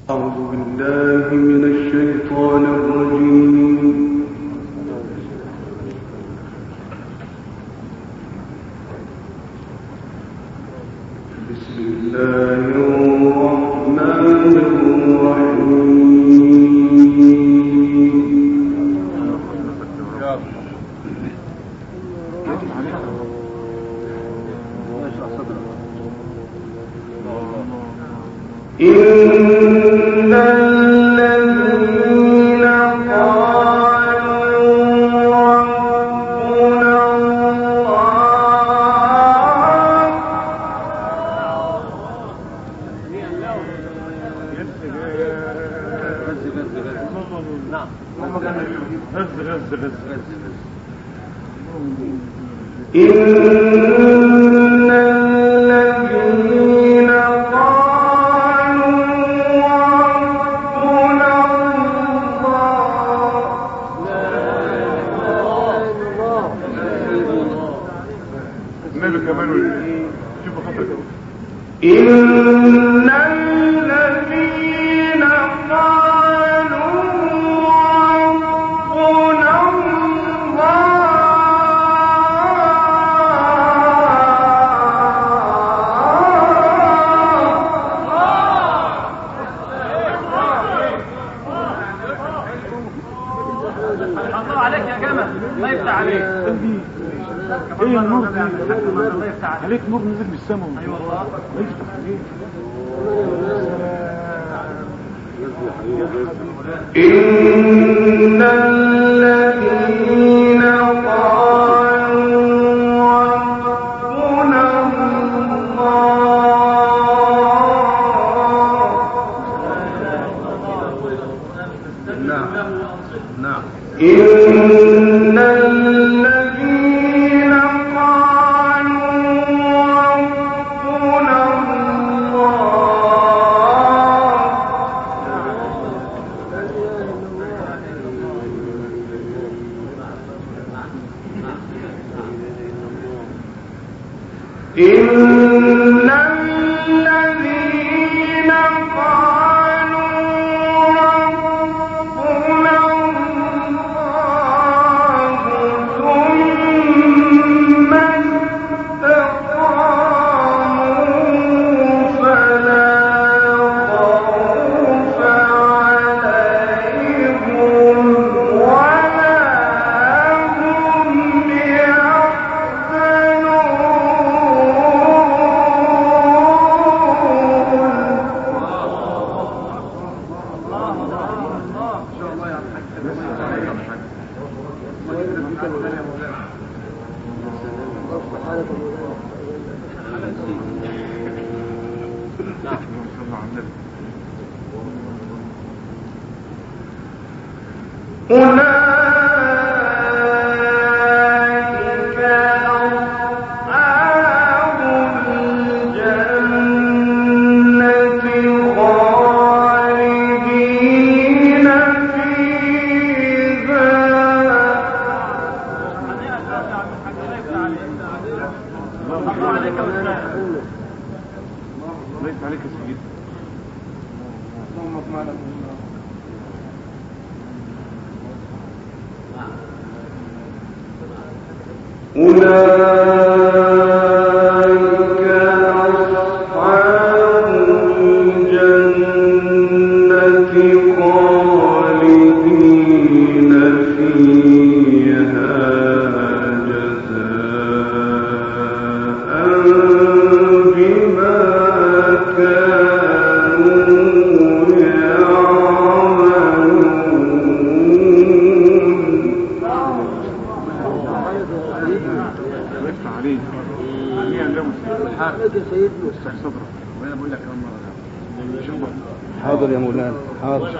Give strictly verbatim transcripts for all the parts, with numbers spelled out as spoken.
حاضر يا مولانا، حاضر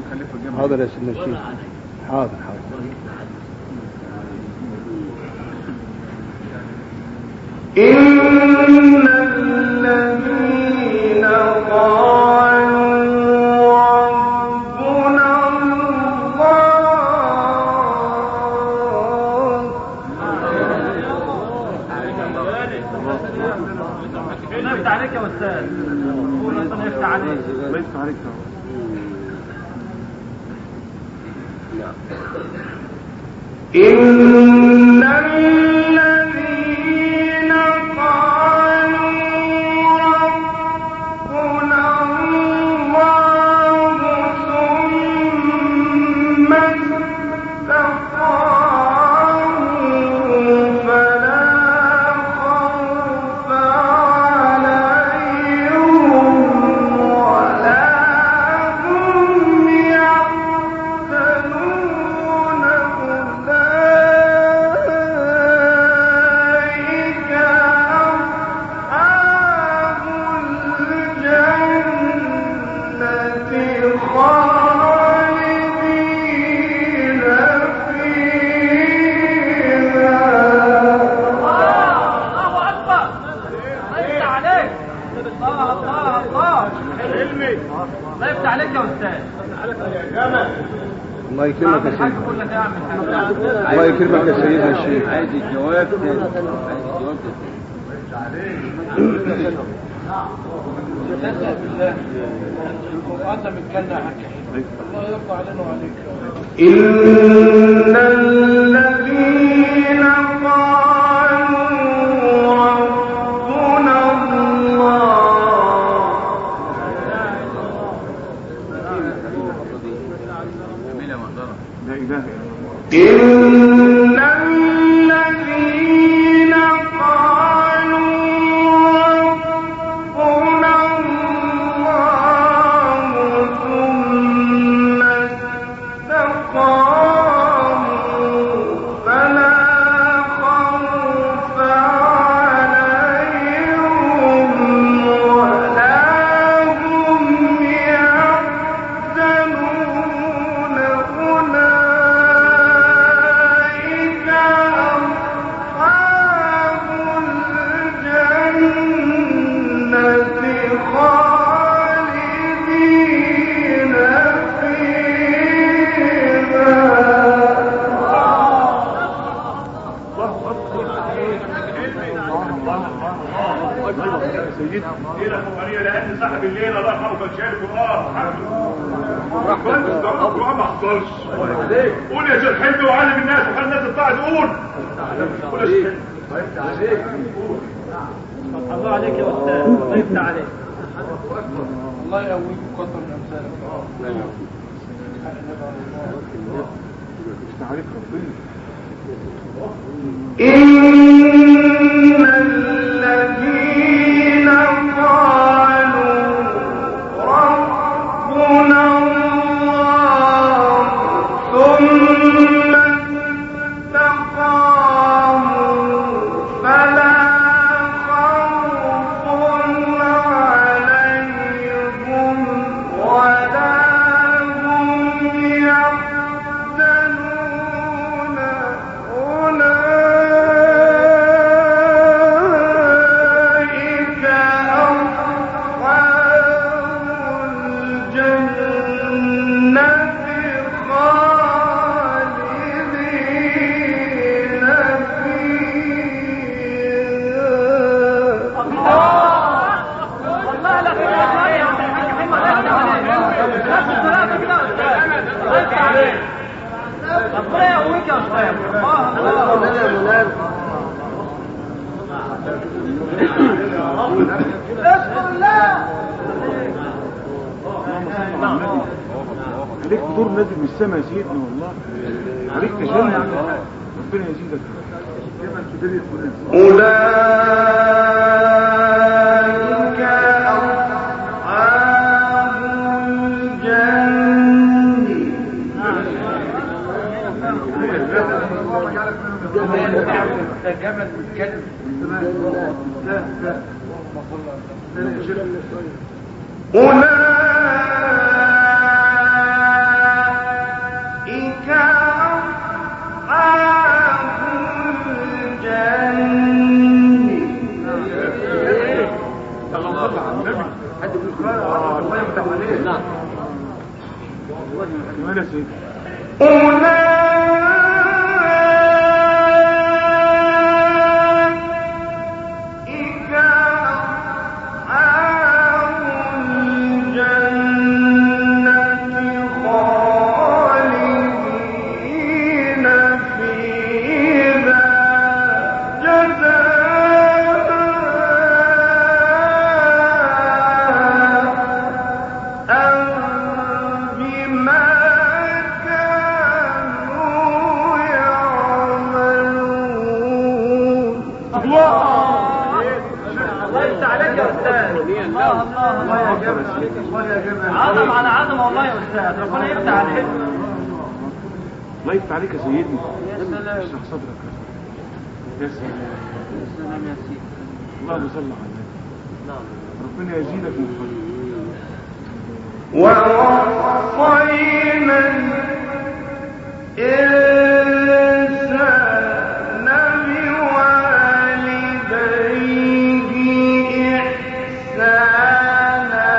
حاضر يا سيدنا الشيخ، حاضر حاضر. إن الذين قالوا ربنا الله. الله يفتح عليك يا أستاذ. الله يفتح عليك. الله يفتح عليك. إن الذين قالوا ربنا الله ثم استقاموا فلا خوف عليهم ولا هم يحزنون أولئك أصحاب الجنة خالدين فيها. الله أكبر. الله يفتح عليك. الله الله الله. علمي. الله يفتح عليك يا أستاذ. الله يكرمك يا سيدي. أقول لك أعمل حاجة. الله يكرمك يا سيدنا الشيخ. عايز الجواب تاني. عايز الجواب إن الذين قالوا ربنا الله إن الذين قالوا ربنا الله ثم استقاموا فلا خوف عليهم ولا هم يحزنون أولئك أصحاب الجنة خالدين سيدنا ليلة فقرية لأن صاحب الليلة الله يرحمه كان شايل القرآن القرآن ما حصلش. قول يا شيخ حلمي وعلم الناس وخلي الناس تطلع تقول. قول يا شيخ الله عليك يا أستاذ. الله يفتح عليك. الله يقويك وكثر من امثالك. إن الذين قالوا ربنا الله ثم استقاموا فلا خوف عليهم ولا هم يحزنون أولئك أصحاب الجنة خالدين فيها. والله لا تقول يا عم الحاج محمد. نفس الصلاة كده يا أستاذ. الله يفتح عليك. ربنا يقويك يا أستاذ. الله الله. اشكر الله. عليك فطور نازل من السماء يا سيدنا والله. عليك تجلى ربنا يزيدك. أولئك أصحاب الجنة. جمل والكلب. أولئك أصحاب الجنة. الله على النبي. حد بيقول الله يفتح عليك. نعم. كمان يا سيدي. أولئك أصحاب الجنة خالدين الله يفتح عليك يا استاذ. الله الله الله يا جماعه، عظم على عظمه والله يا استاذ، ربنا يفتح عليك. الله يفتح عليك يا سيدنا. يا سلام، اشرح صدرك يا سلام. يا سلام يا سيدي. اللهم صل على النبي. نعم، ربنا يزيدك من فضله. ووصينا الإنسان بوالديه إحسانا.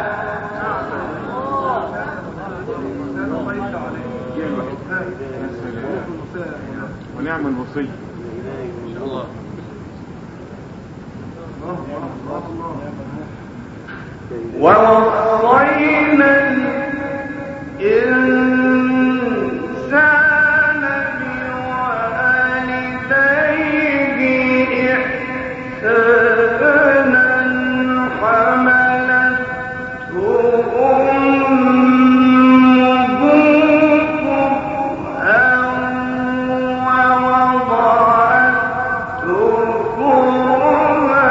ونعم الوصي. ان شاء الله. ووصينا الإنسان بوالديه إحسانا حملته أمه كرها ووضعته كرها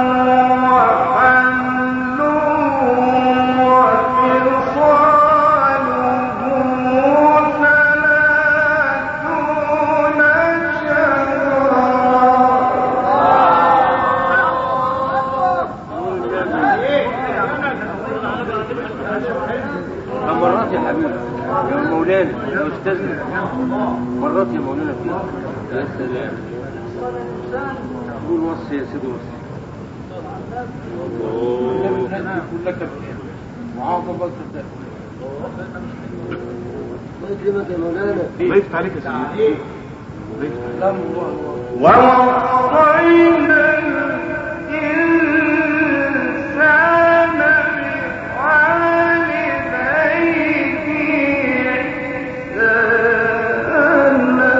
مرات يا حبيبي يا مولانا يا استاذنا، مرات يا مولانا فيها. يا سلام. قول وصي يا سيدي وصي. لك وعظم بس الله يكرمك يا مولانا. الله يفتح عليك يا سيدنا. الله يفتح عليك. ووصينا الإنسان بوالديه إحسانا.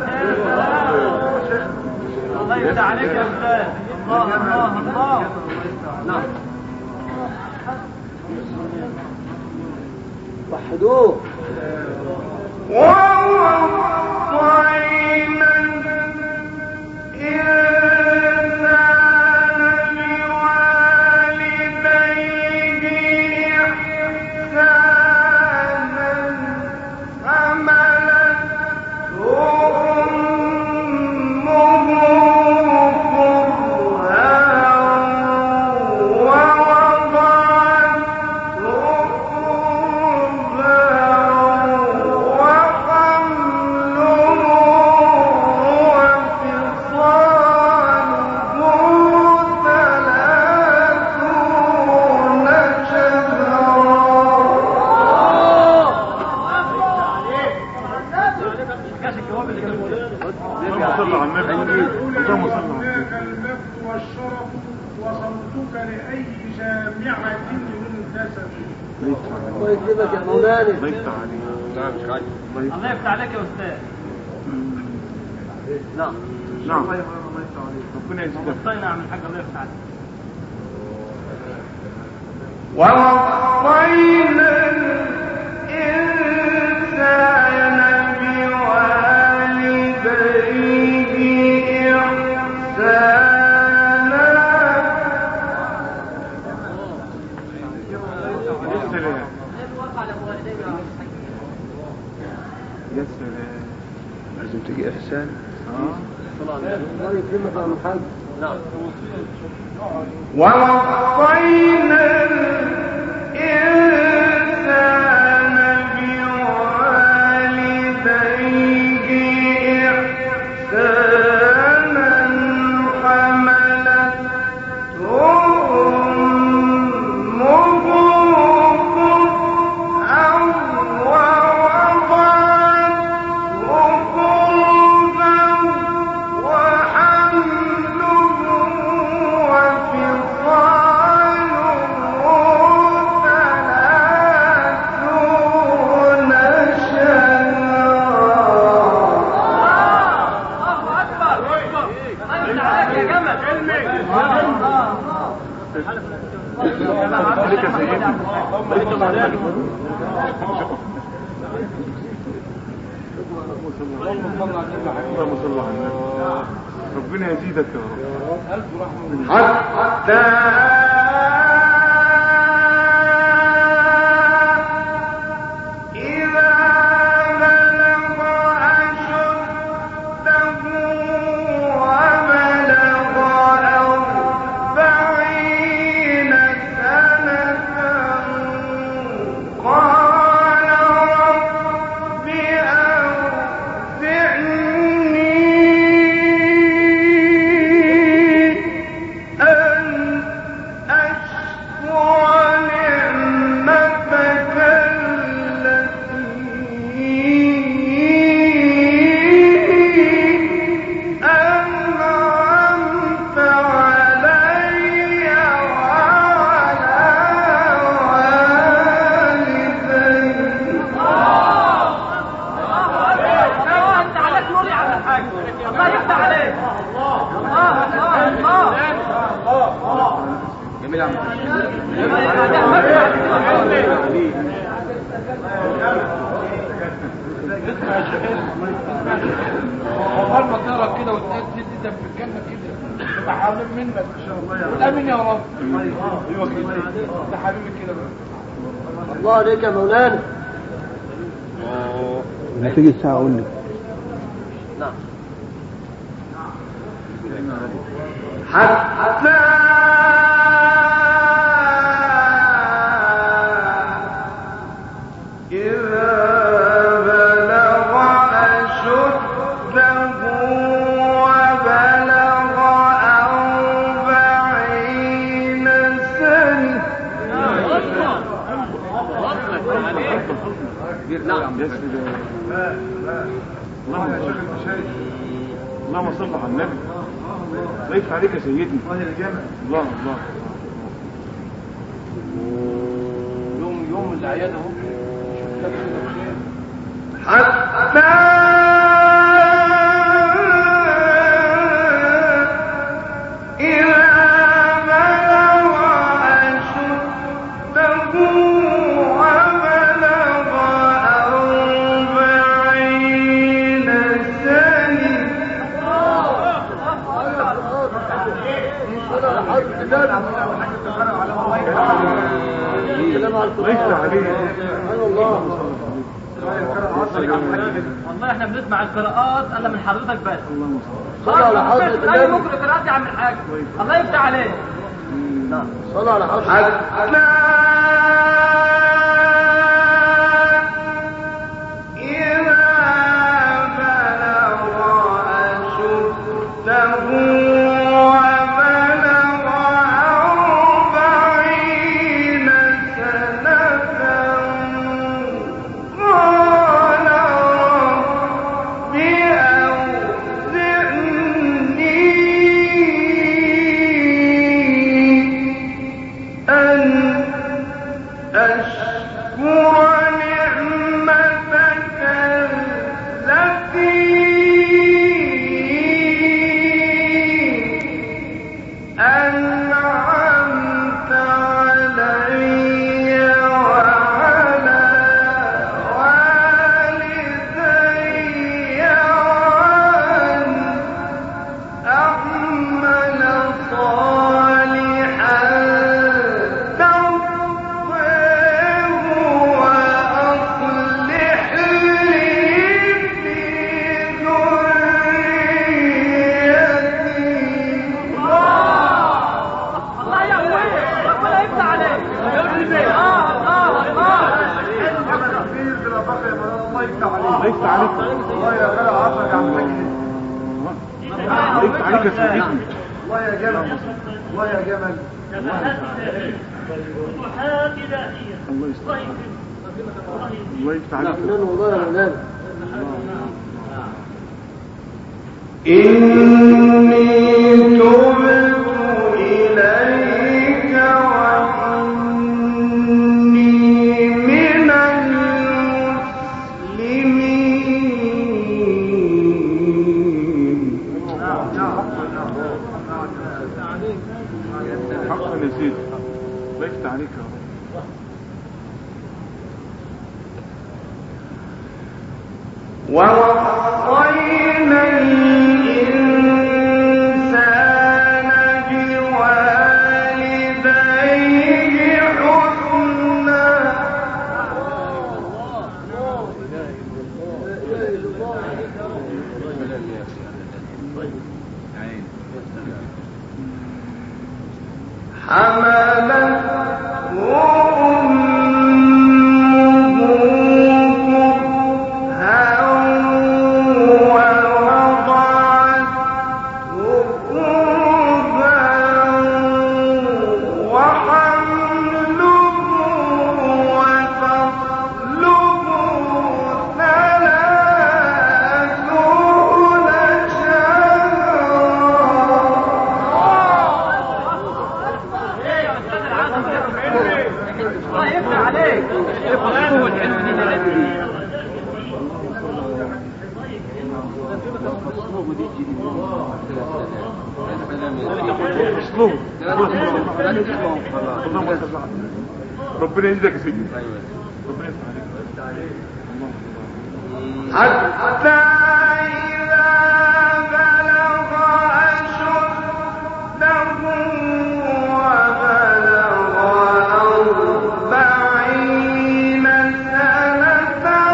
الله يفتح عليك يا استاذ. الله الله الله. نعم، وحدوه. ووصينا الإنسان بوالديه إحسانا حملته أمه كرها ووضعته كرها وحمله وفصاله ثلاثون اللهم صل على النبي. اللهم صل على النبي. المجد والشرف وصوتك لأي جامعة منتسب. الله يكرمك يا مولانا. الله يفتح عليك. نعم مش غالي. الله يفتح عليك يا استاذ. نعم نعم. ربنا يزيدك. وصينا عم الحاج، الله يفتح عليك. ووصينا الإنسان بوالديه إحسانا. يا سلام. يا سلام. لازم تجي إحسان. اه الله يكرمك يا محمد. نعم. ووصينا الإنسان بوالديه إحسانا حملته أمه كرها ووضعته كرها وحمله وفصاله ثلاثون شهرا. عليك يا سيدنا. اللهم صل على النبي. ربنا يزيدك يا رب. حتى الله عليك يا مولانا. لما تيجي الساعة أقول لك. نعم. حتى اللهم صل على النبي. الله يفتح عليك يا سيدنا. الله الله. يوم يوم الاعياد اهو. حتى والله احنا بنسمع القراءات الا من حضرتك بس. صلى على حضرة النبي. اي ممكن قراءات يا عم الحاج. الله يفتح عليك. نعم. صلى على حضرة ووصينا الإنسان ربنا يجزاك يا سيدي. ربنا يفتح عليك. حتى إذا بلغ أشده وبلغ أربعين سنة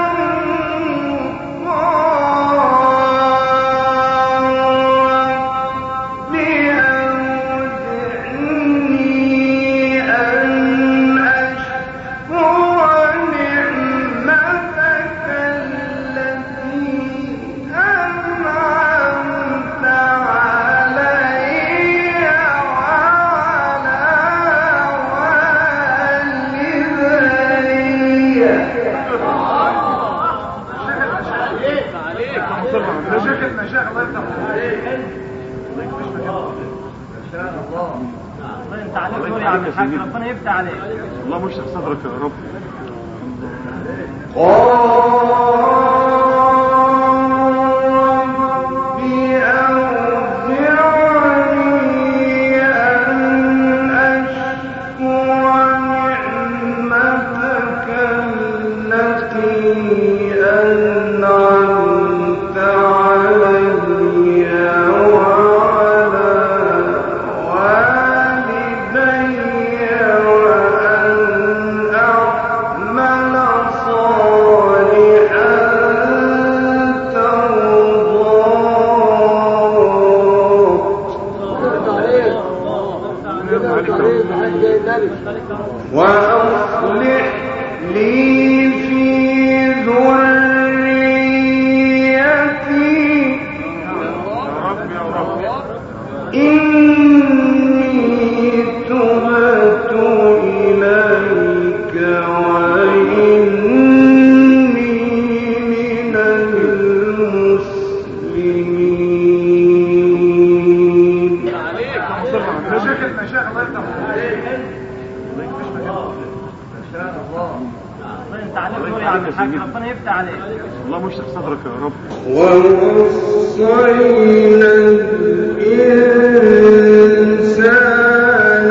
ربنا يفتح عليك. الله مشرح صدرك يا رب. وأصلح لي في ذريتي إني تبت إليك وإني من المسلمين. مشاكل مشاكل الله يفتح عليك. ربنا يفتح عليك. الله مشرح صدرك يا رب. ووصينا الإنسان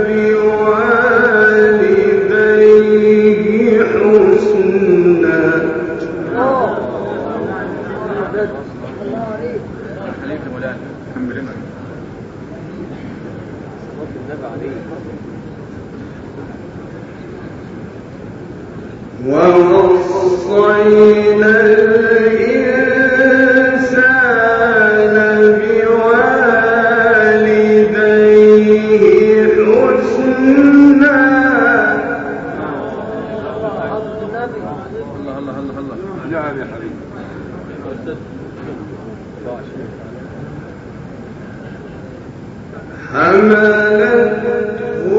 بوالديه حسنا. ووصينا الإنسان بوالديه حسنا. الله الله الله الله يا علي يا حبيبي. حملته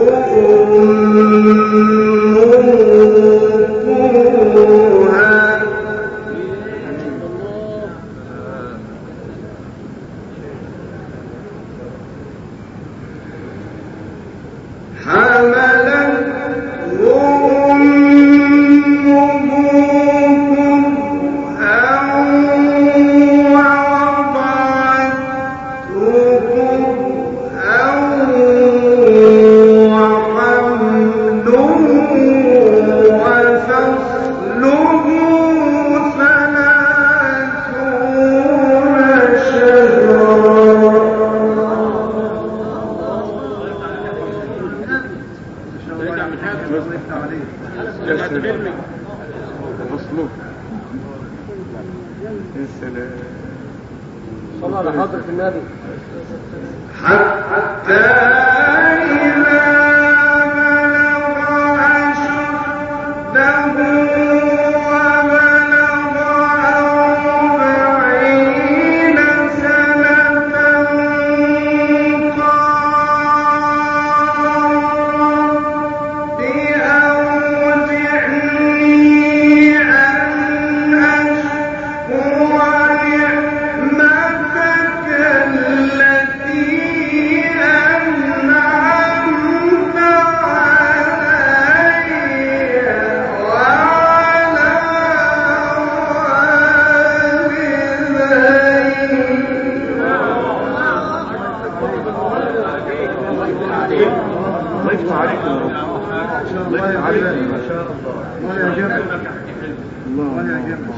صلى على حضرة النبي. حتى إذا الله يفتح عليك يا رب. الله يفتح عليك ما شاء الله. الله يا جمال. الله يا جمال.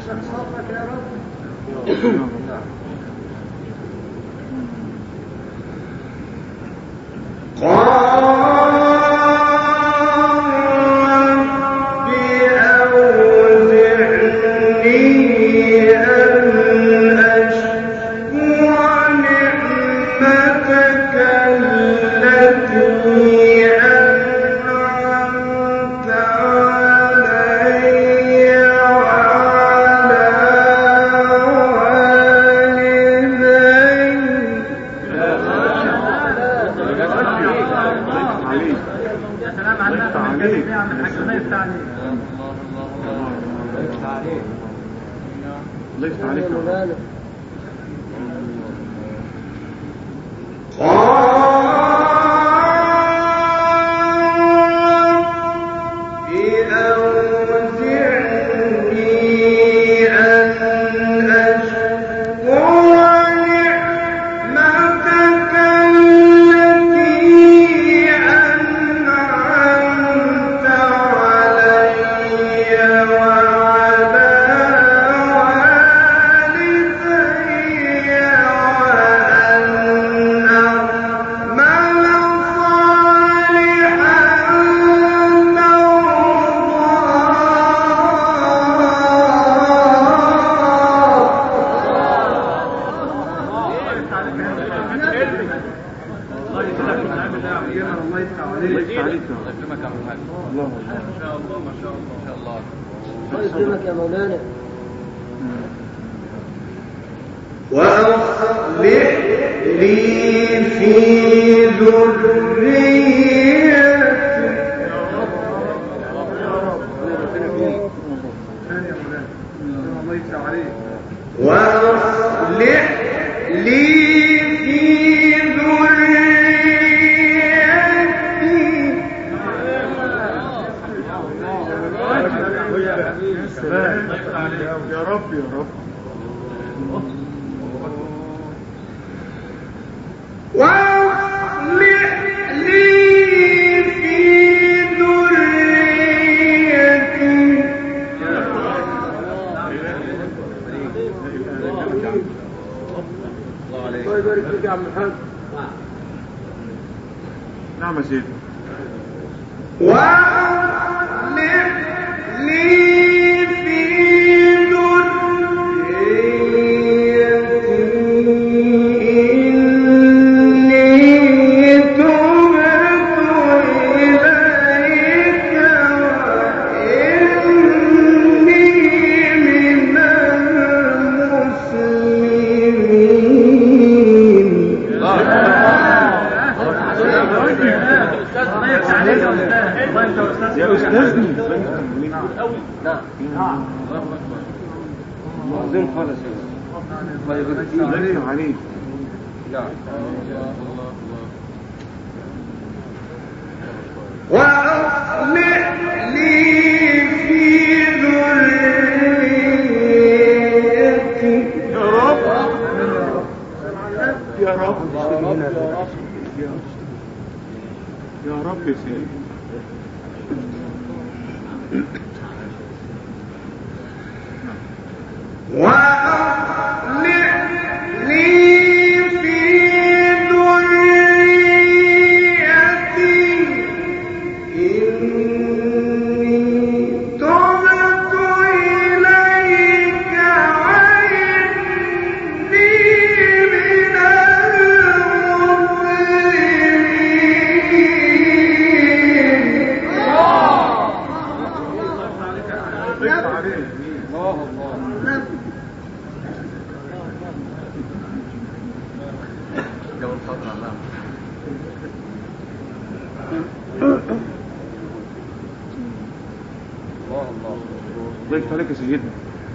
الله يفتح عليك يا سيدنا.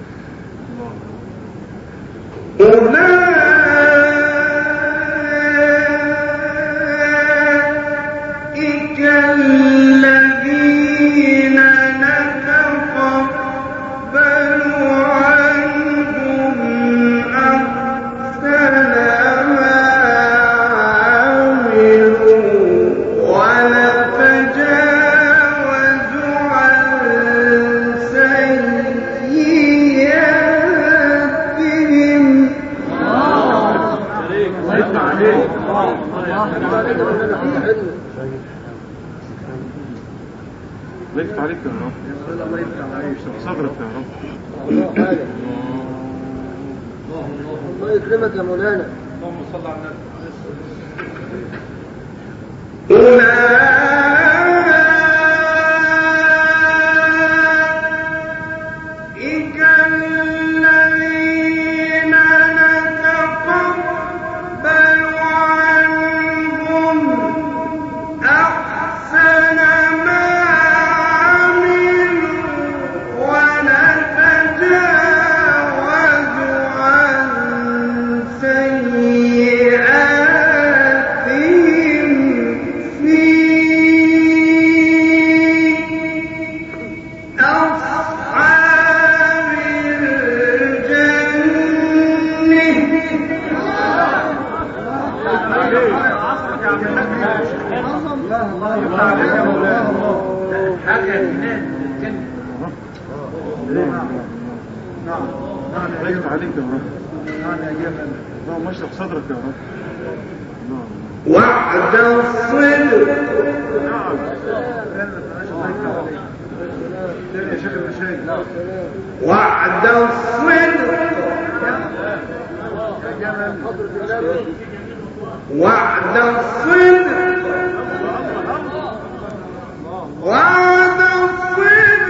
أولئك الذين نتقبل عنهم أحسن ما عملوا الله يفتح عليك يا رب. الله يفتح عليك صدرك يا رب. الله يكرمك يا مولانا. اللهم صل على النبي. وعد الصدق وعد الصدق وعد الصدق وعد الصدق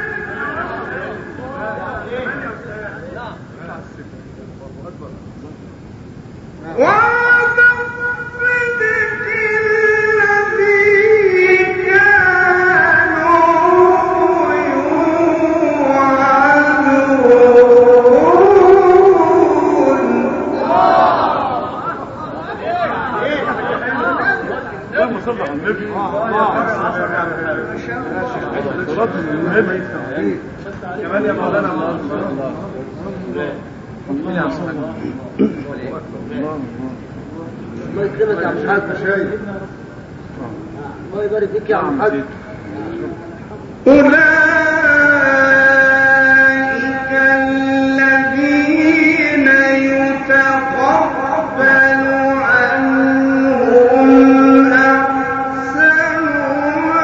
وعد الصدق الذي كانوا يوعدون. اللهم صل على النبي. صلاة النبي كمان يا مولانا. الله يكرمك يا عم الحاج. الله يبارك فيك يا عم الحاج. أولئك الذين يتقبل عنهم أحسن ما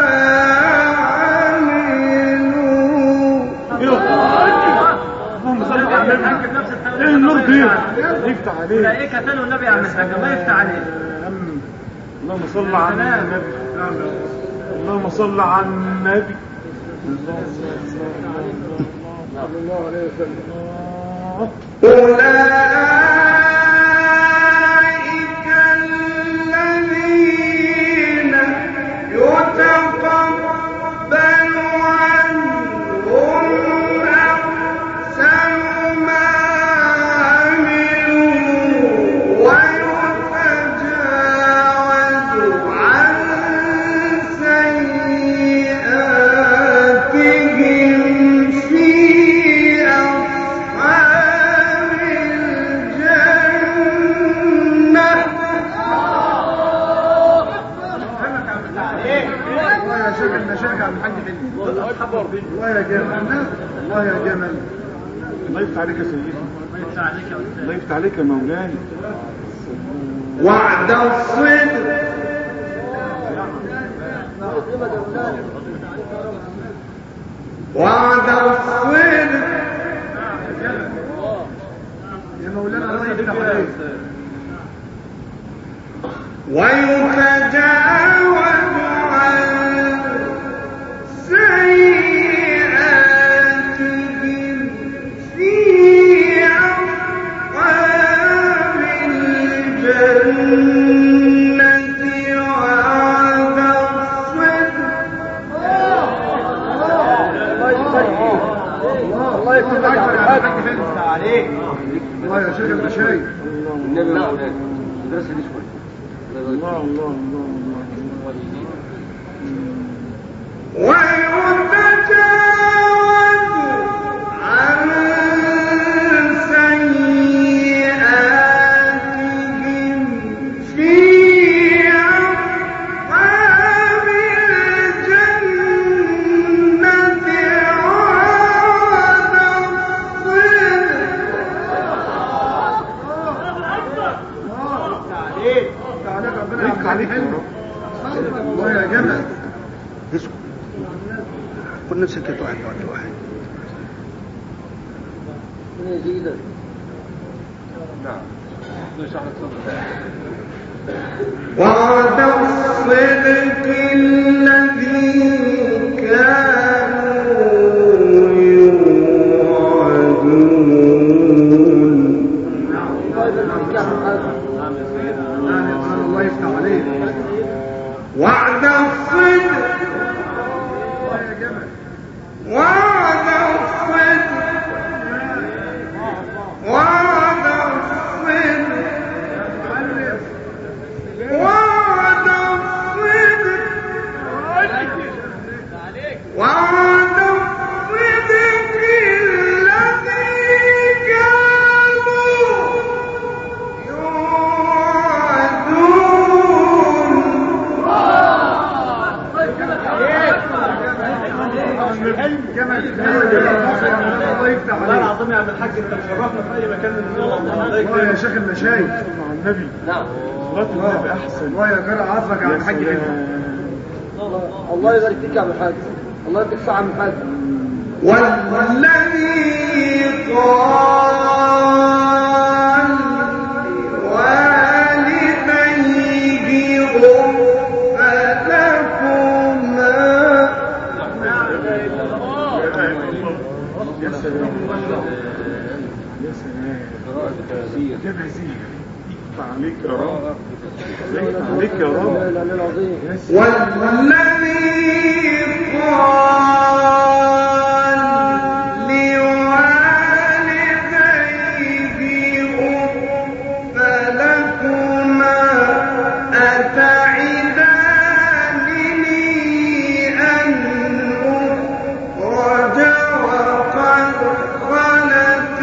عملوا. اللهم صل على النبي. ايه النور دي؟ يفتح عليك. ايه كتلوا النبي يا عم الحاج. الله يفتح عليك. اللهم صل على النبي. اللهم صل على النبي. صلى الله عليه وسلم. أولئك الذين يتقبل عنهم أحسن ما عملوا ويتجاوز عن سيئاتهم في أصحاب الجنة. الله يا شيخ المشايخ عم الحاج حلمي. الله يا جمال. الله يا جمال. الله يفتح عليك يا سيدي. الله يفتح عليك يا مولانا. وعد الصدق وعد الصدق يا مولانا الله يفتح عليك. ويتجاوز عن سيئاتهم في أصحاب الجنة. وعد الصدق. الله يكرمك يا عم الحاج. الله يا شيخ المشايخ. النبي لا درس دي شويه. الله الله الله ويتجاوز عن سيئاتهم في أصحاب الجنة. وعد الصدق. تعالى ربنا يفتح عليك يا رب. الله يا جمل. اسكت. كنا سكت واحد بعد واحد. نعم. وعد الصدق الذي كانوا يوعدون. الله يفتح عليك. وعد الصدق وعد الصدق وعد الصدق وعد الصدق وعد الصدق الذي كانوا يوعدون. جمل الله يفتح عليك. والله العظيم يا عم الحاج انت مشرفنا في اي مكان من الله يا شيخ المشايخ. مع النبي. نعم. صلاة النبي أحسن. الله يكرر عفرك يا عم الحاج حلمي. الله يبارك فيك يا عم الحاج. الله يديك الصحة يا عم الحاج. والذي قال لوالديه أف لكما. يا سلام يا سلام. جابها زين. يفتح عليك يا رب. يفتح عليك يا رب. والذي قال لوالديه أف لكما أتعدانني أن أخرج وقد خلت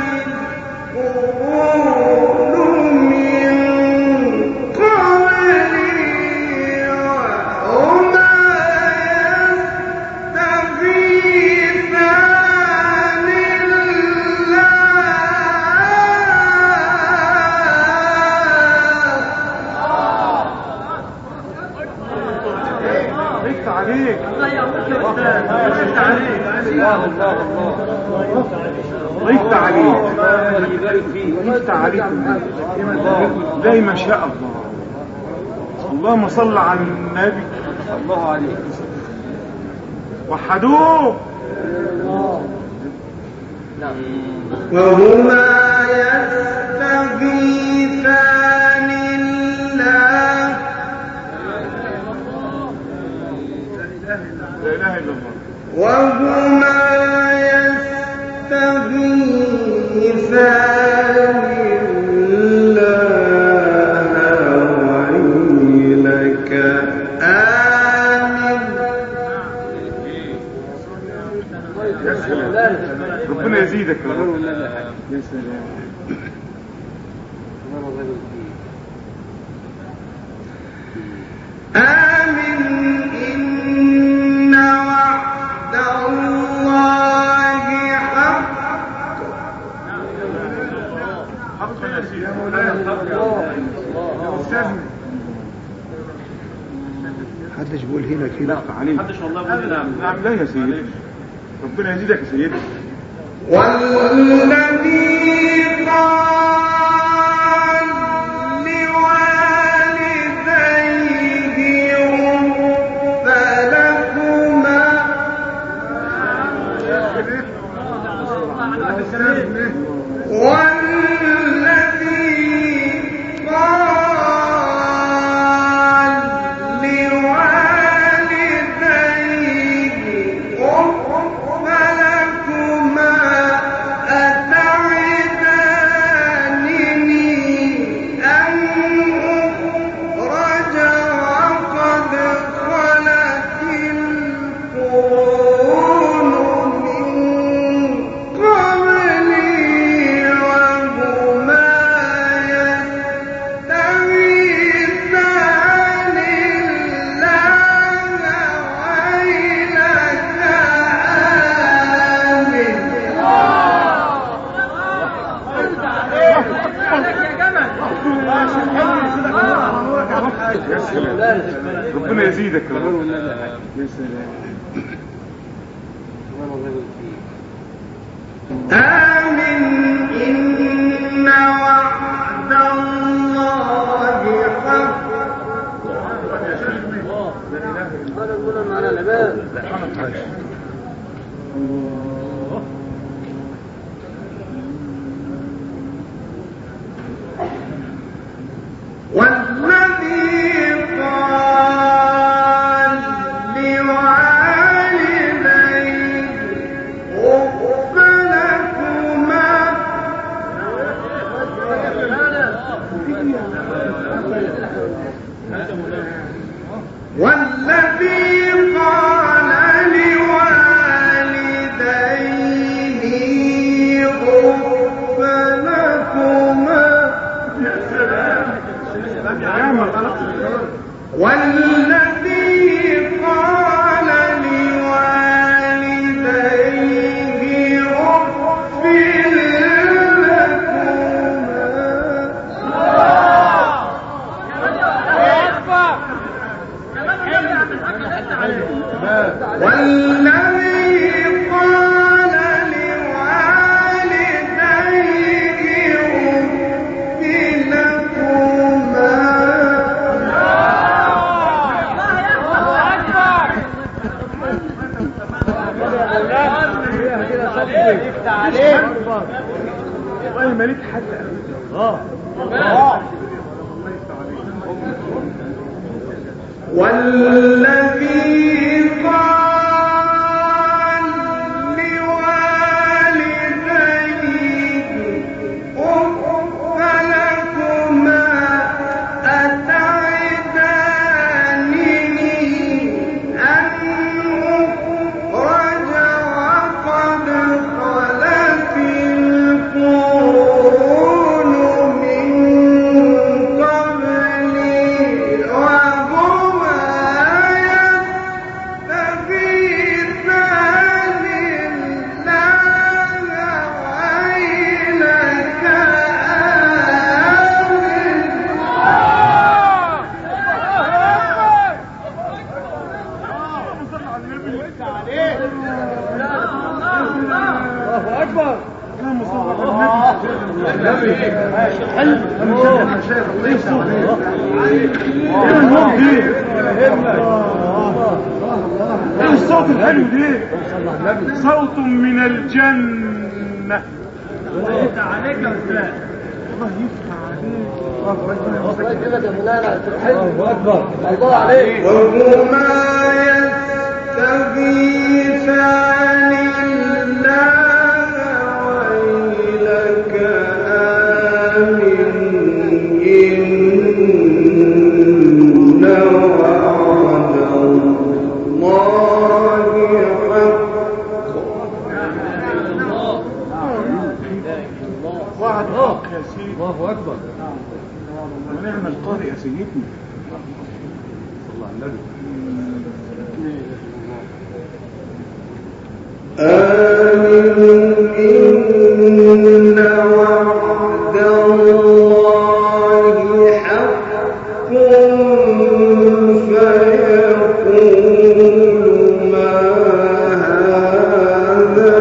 القرون من قبلي وهما يستغيثان الله. يفتح عليك. الله يعطيك يا استاذ. يفتح عليك. الله الله الله يفتح عليك. الله يبارك فيك. يفتح عليك. زي ما شاء الله. اللهم صل على النبي. الله عليك. وحدوه. نعم. وهما يستغيثان الله. لا إله إلا الله. وهما يستغيثان الله ويلك آمن. يا سلام. ربنا يزيدك يا رب. يا سلام. آمن إن وعد الله حق. حقا يا سيدي. يا مولانا يا استاذنا. محدش بيقول هنا كده. عليك. محدش والله بيقول نعم. نعم لا يا سيدي. ربنا يزيدك يا سيدي. والذي قال لوالديه أف لكما. والذي قال لوالديه أف لكما أتعدانني يزيدك يا رب. يا سلام. آمن إن وعد الله حق. والذي قال لوالديه أف لكما والذي قال لوالديه أف لكما والذي قال لوالديه أف لكما والذي قال لوالديه أف لكما والله مالك حد. اه والذي قال لوالديه أف لكما أتعدانني أن أخرج وقد خلت القرون من قبلي وهما يستغيثان الله ويلك الله أكبر. اللهم صل على النبي. حلو ايه الصوت الحلو ده؟ صوت من الجنة. الله يفتح عليك يا استاذ. الله يفتح عليك. الله أكبر. الله عليك. وهما يستغيثان الله ويلك آمن إن وعد الله حق. وعد حق يا سيدي. الله أكبر. ونعم القارئ يا سيدنا. صلى على النبي. آمن إن وعد الله حق فيقول ما هذا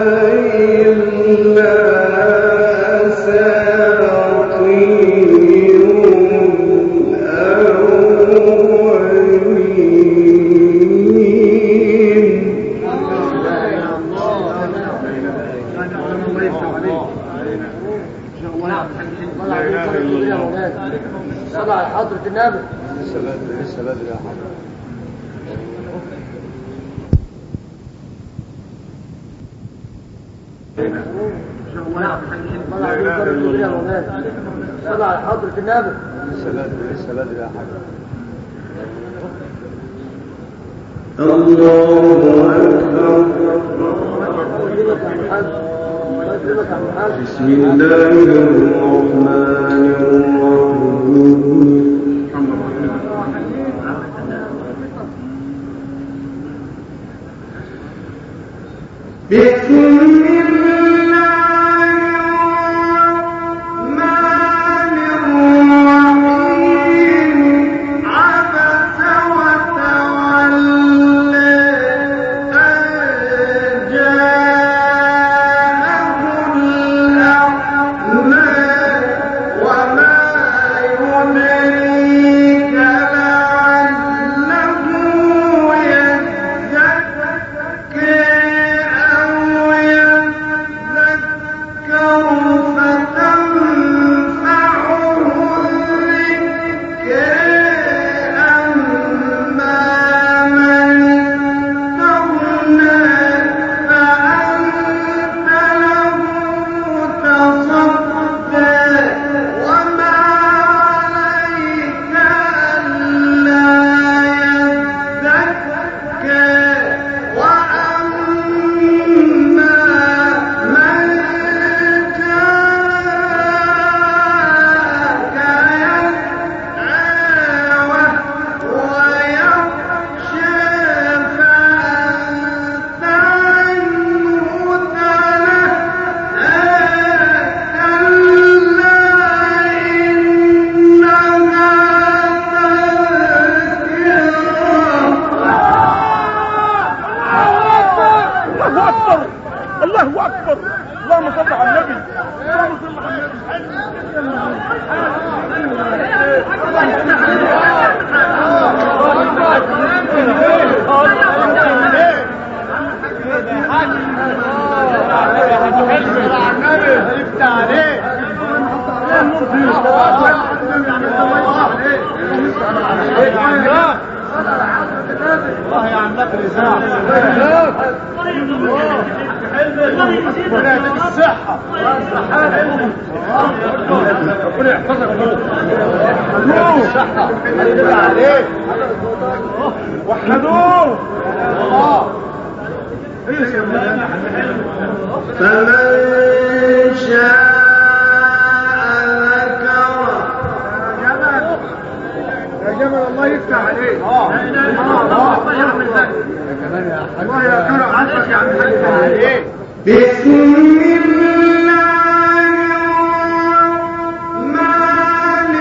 إلا أساطير الأولين. صلى على حضرة النبي. لسه بدري لسه بدري يا حضرتك. صلى على حضرة النبي. لسه بدري لسه بدري يا حضرتك. الله أكبر. بسم الله الرحمن الرحيم. بسم الله الرحمن الرحيم. عبس وتولى عندك الإذاعة. ربنا يديك الصحة. ربنا يحفظك نور. الصحة. هنبقى عليك. وحدوه. فمن شاء يا جمال الله يفتح عليك. اه الله يعمل ذلك. الله يا كرم عزك يا عم الحاج عليك. بسم الله الرحمن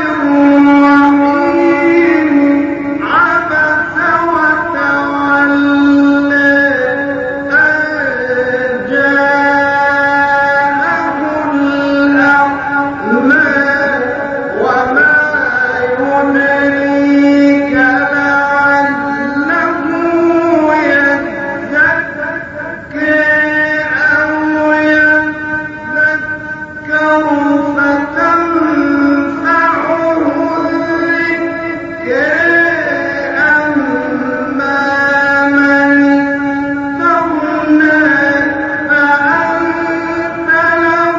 الرحيم. عبس وتولى أن جاءه الأعمى وما يدريك لعله يزكى أو يذكر فتنفعه الذكرى. أما من استغنى فأنت له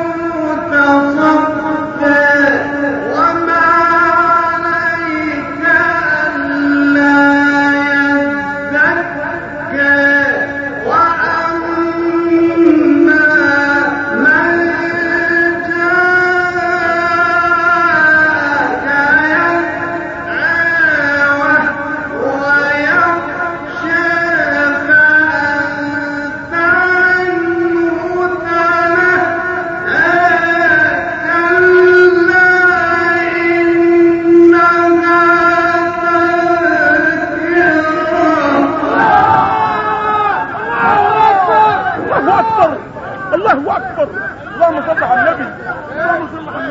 تصدى وما عليك ألا يزكى. وأما من جاءك يسعى وهو يخشى فأنت عنه تلهى. كلا إنها تذكرة. الله اكبر. اللهم صل على النبي. اللهم صل على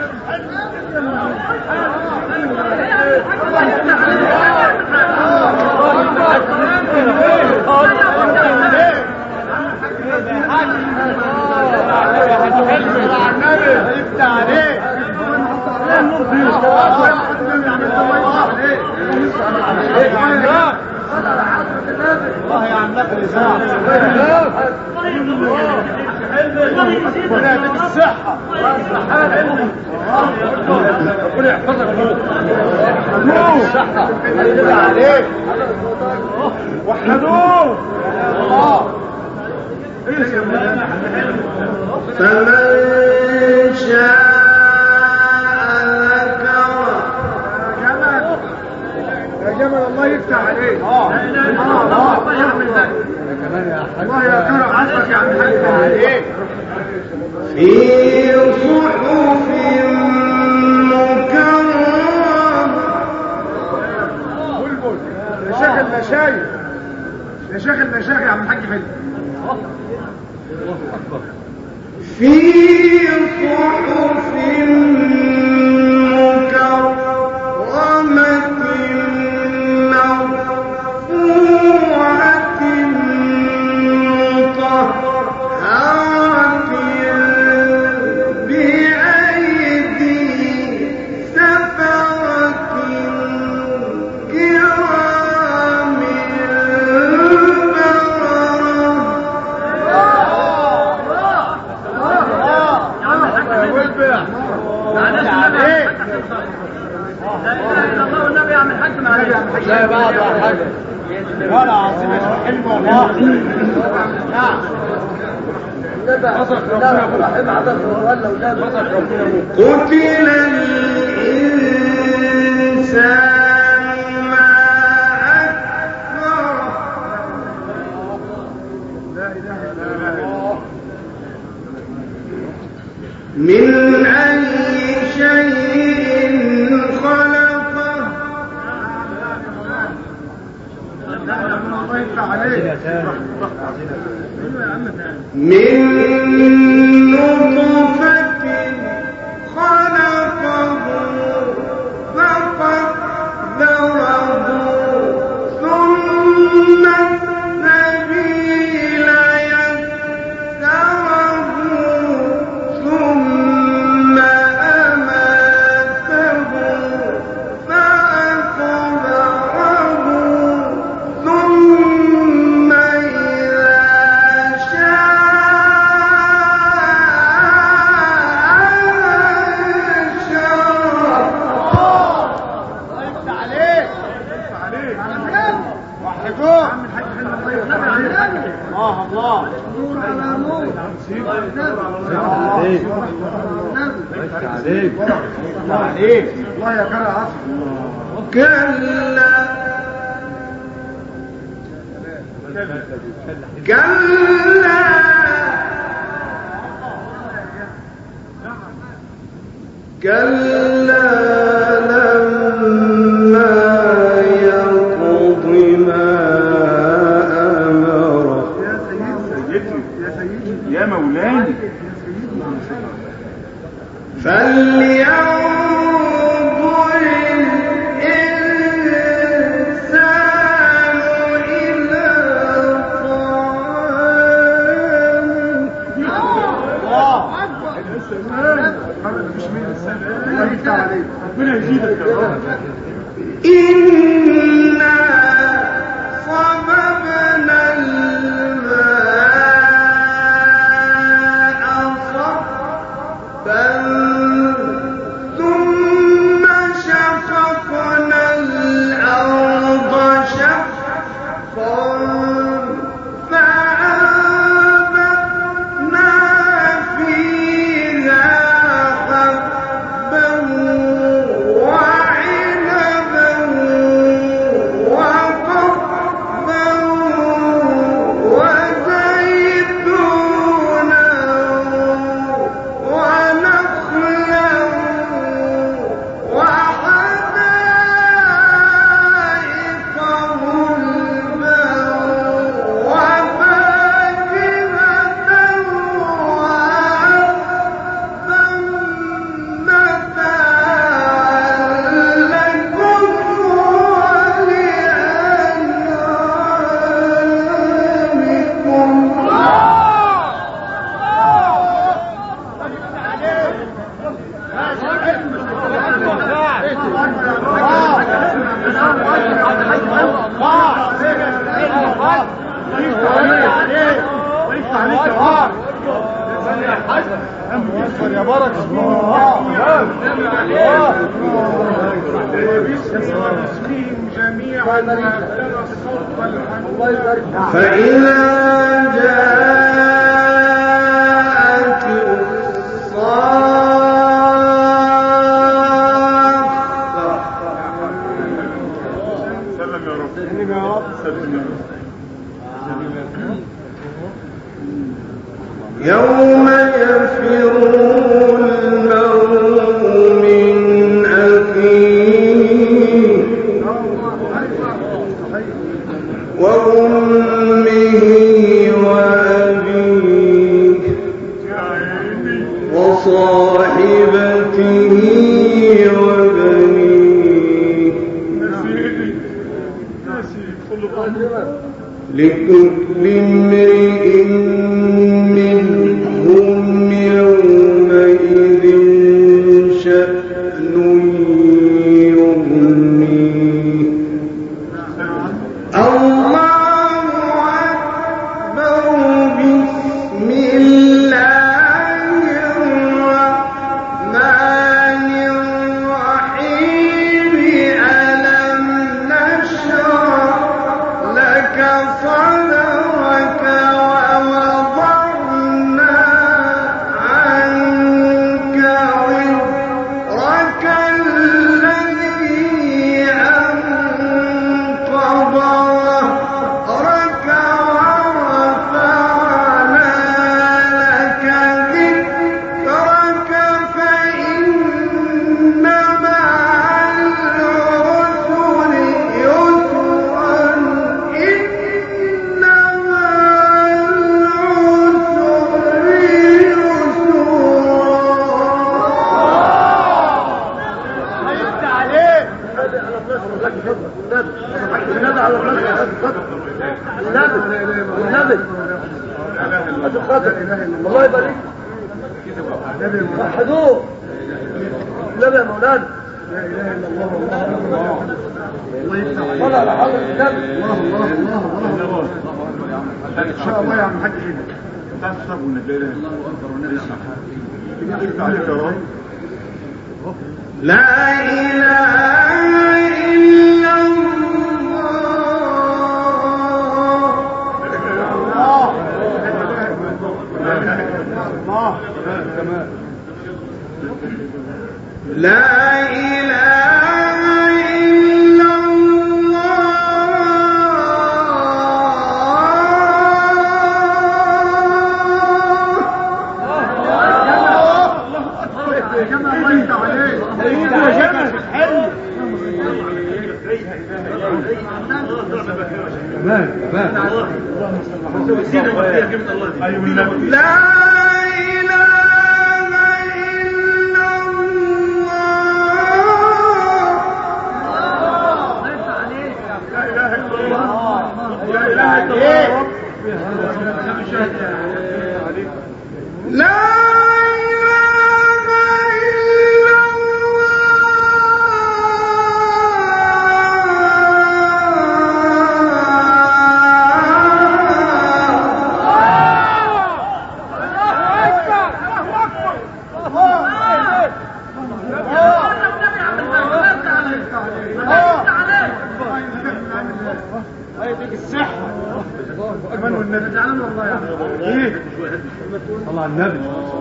الله يعملك الإذاعة. ربنا يديك الصحة. ربنا يحفظك نور. الصحة. هنبقى عليك. وحدوه. فمن شاء ذكره. يا جمال الله يفتح عليك. اه الله يعمل ذلك. الله يا كرم عزك يا عم الحاج عليك. في صحف مكرمة. بلبل يا شيخ المشايخ. يا شيخ المشايخ يا عم الحاج فندم. في صحف مكرمة مرفوعة مطهرة بأيدي سفرة كرام لا بعض حاجة ولا عظيم حلم والله. نعم قتل الإنسان ما أكفره. من أي شيء خلقه. من نطفة خلقه فقدره ثم السبيل يسره ثم أماته فأقبره ثم جوع عم الحاج حلو الله يفتح عليك. الله الله نور على نور. عليك عليك عليك الله يا كرة عصر. كلا كلا كلا لما يقض ما أمره. يا سيدي يا سيدي يا مولاي فلينظر الإنسان إلى مش مين السنة الله يفتح عليك. ربنا يزيدك يا رب. إنا صببنا الماء صبا ثم شققنا الأرض شقا فأنبتنا فيها حبا وعنبا وقضبا وزيتونا ونخلا وحدائق غلبا وفاكهة وأبا متاعا لكم ولأنعامكم. يا بركة اسمهم جميعا وابتلى الصوت والحمد. فإذا جاءت الصاخة سلم يا رب. سلم يا رب. سلم يا رب. يوم يفر المرء من أخيه وأمه وأبيه وصاحبته وبنيه نسيدي نسيد كل قدر. لكل امرئ منهم يومئذ شأن يغنيه. الله أكبر. بسم الله الرحمن الرحيم. ألم نشرح لك صدرك ووضعنا عنك وزرك الذي أنقض ظهرك ورفعنا لك ذكرك فإن مع العسر يسرا إن مع العسر الله يبارك وحدوه النبي يا مولانا. لا اله الا الله والله اكبر. الله يفتح عليك. صلى على حضرة النبي. الله الله الله الله. ان شاء الله يا عم الحاج هنا. تعال تشرب والنبي لا اله الا الله اكبر والنبي يسمع. يفتح عليك يا رب. لا إله إلا الله الله كمان لا إله إلا لا الله على النبي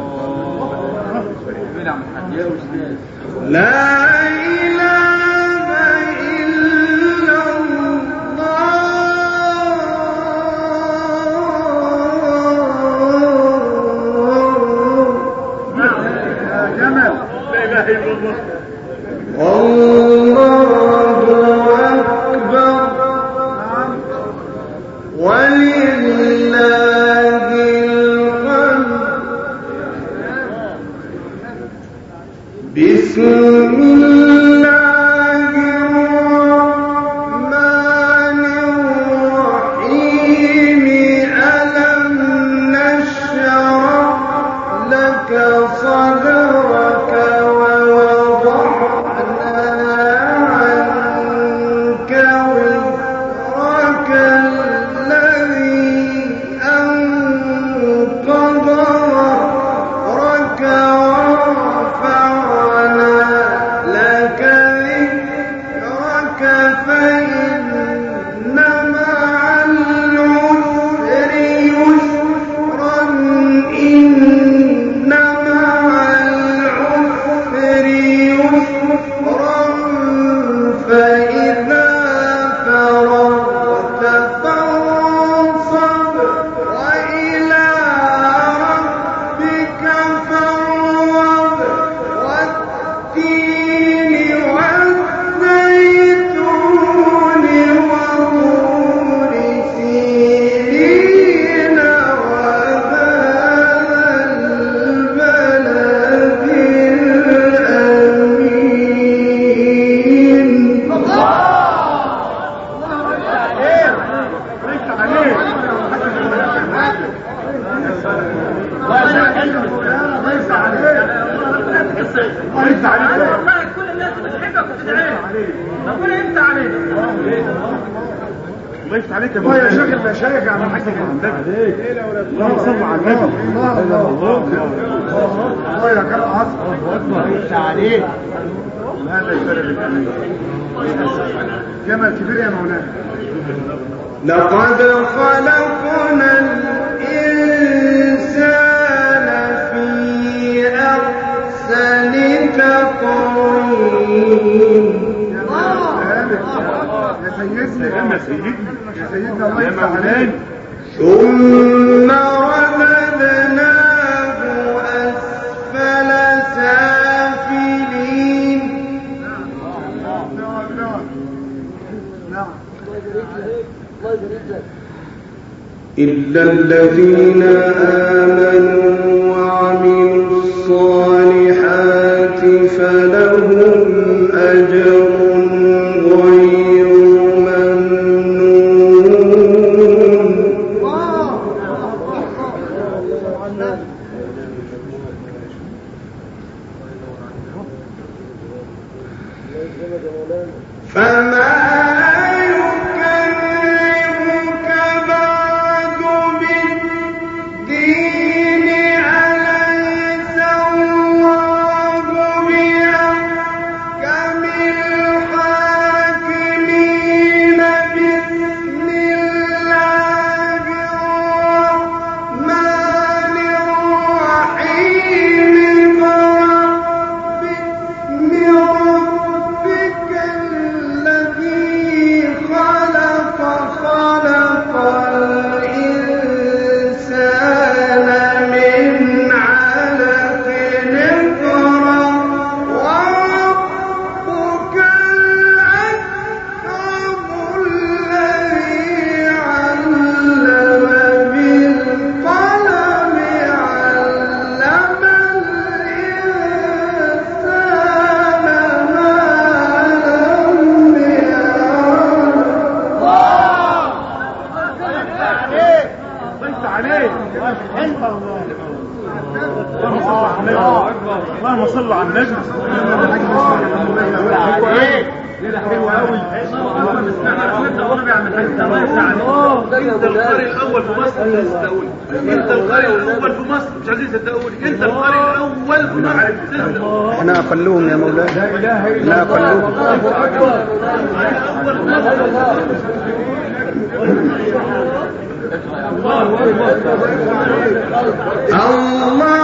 لا إله إلا الله يا جمل لا إله إلا الله الله أكبر ولله بسم الله الرحمن الرحيم ألم نشرح لك صدرك ووضعنا عنك وزرك الذي أنقض ظهرك فإن مع العسر يسرا إن مع العسر يسرا فإذا فرغت فانصب وإلى ربك فارغب والتين والزيتون وطور سينين وهذا البلد الأمين كل الناس بتحبك وتدعيك ربنا يمسح عليك الله يفتح عليك يا الله يا شيخ المشايخ يا عم الحاج اللهم صل على النبي الله الله الله يا كرم عصر الله يفتح عليك هذا البلد الأمين جمل كبير يا مولانا لقد خلقنا الإنسان في أحسن تقويم يا سيدنا يا سيدنا يا سيدنا الله يفتح عليك ثم رددناه أسفل سافلين إلا الذين آمنوا وعملوا الصالحات فلهم أجر غير ممنون فما يكذبك بعد بالدين أليس الله بأحكم عليك. اللهم صل على النبي. حلو قوي. انت القارئ الاول في مصر مش عايزين تقول انت القارئ الاول في مصر مش عايزين تقولي انت القارئ الاول في مصر. احنا اقلهم يا مولانا، احنا اقلهم. الله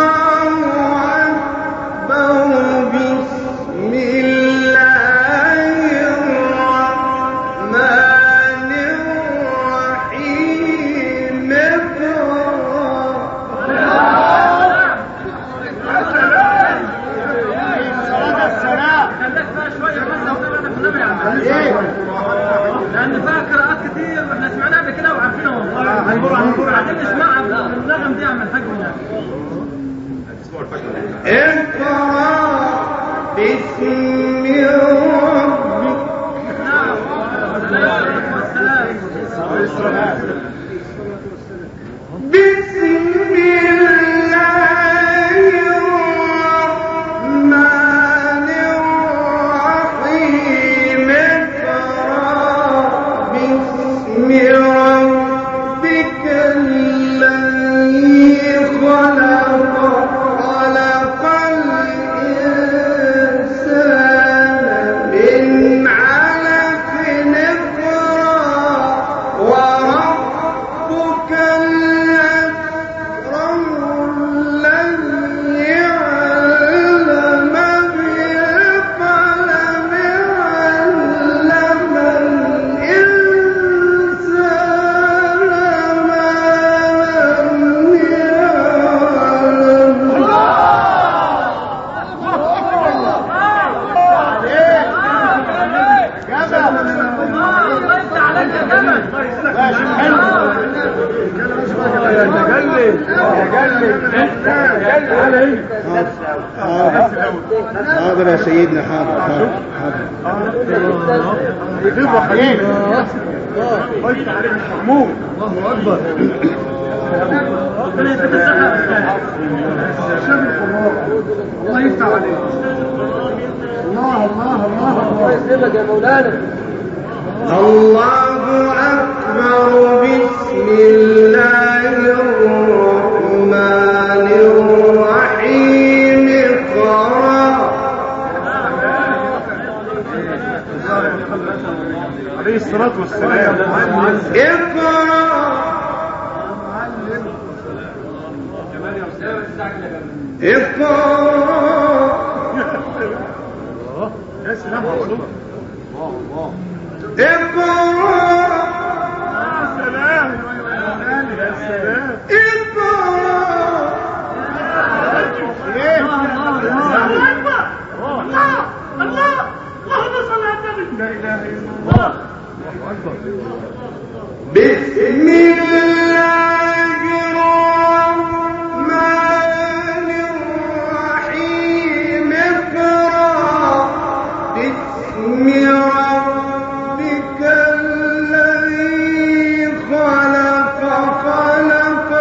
أكبر بسم الله الرحمن الرحيم لأن فيها قراءات كتير واحنا سمعناها قبل كده وعارفينها والله. هنقول هنقول عايزين نسمعها بالنغم دي عم الحاج هناك. اقرأ باسم ربك. نعم. والسلام. بسم الله الرحمن الرحيم. اقرأ باسم ربك الذي خلق. خلق الإنسان من علق. اقرأ وربك الأكرم الذي علم بالقلم. علم الإنسان ما لم يعلم. حاضر يا سيدنا، حاضر حاضر حاضر. الله يفتح عليك محمود. الله اكبر. الله يفتح عليك. الله الله الله الله يسلمك يا مولانا. الله أكبر بسم الله الرحمن الرحيم. اقرأ. عليه الصلاة والسلام. اقرأ اقرأ. يا سلام على الصوت. الله اقرأ. سلام يا سلام. بسم الله الرحمن الرحيم. اقرأ باسم ربك الذي خلق. خلق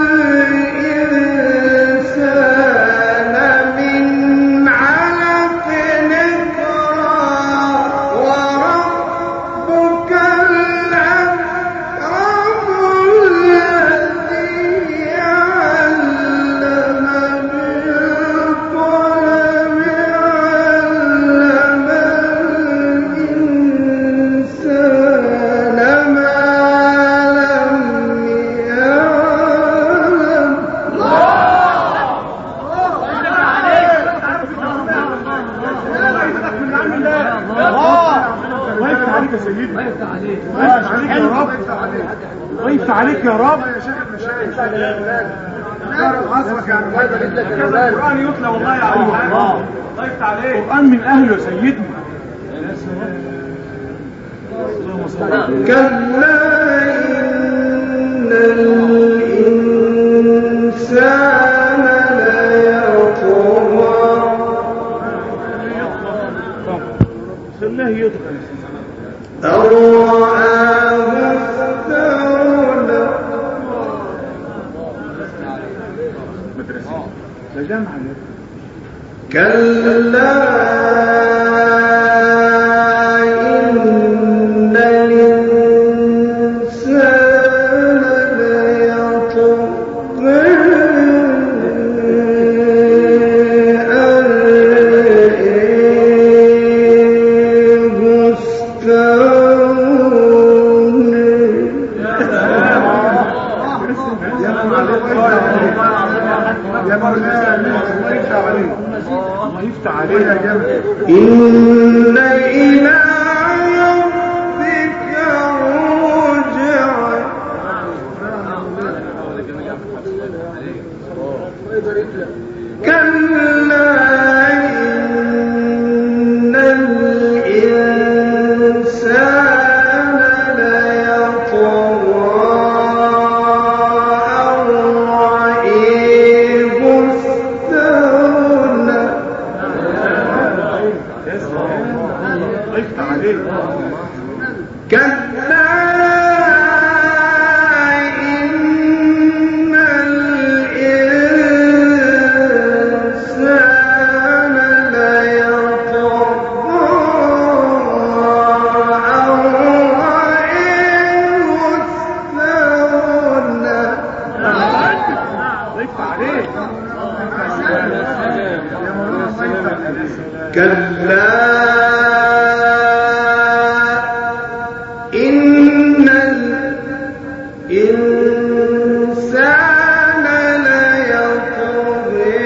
الإنسان من علق. اقرأ وربك ويفتح عليك يا رب. يا شيخ المشايخ تعرف عصرك يعني كذا القرآن يتلى والله يا عم. الله يفتح عليك. القرآن من أهله يا سيدنا. كلا إن الإنسان ليطغى. خلاه يطغى. أن رآه استغنى. ده جمع كلا إن الإنسان ليطغى أن رآه استغنى. يا مولانا الله يفتح عليك الله يفتح عليك يا جماعة. إن إلى ربك رجعا كلا إن الإنسان ليطغى أن رآه استغنى. الله يفتح عليك. كلا إن الإنسان ليطغى أن رآه استغنى. الله يفتح عليك. كلا إن الإنسان ليطغى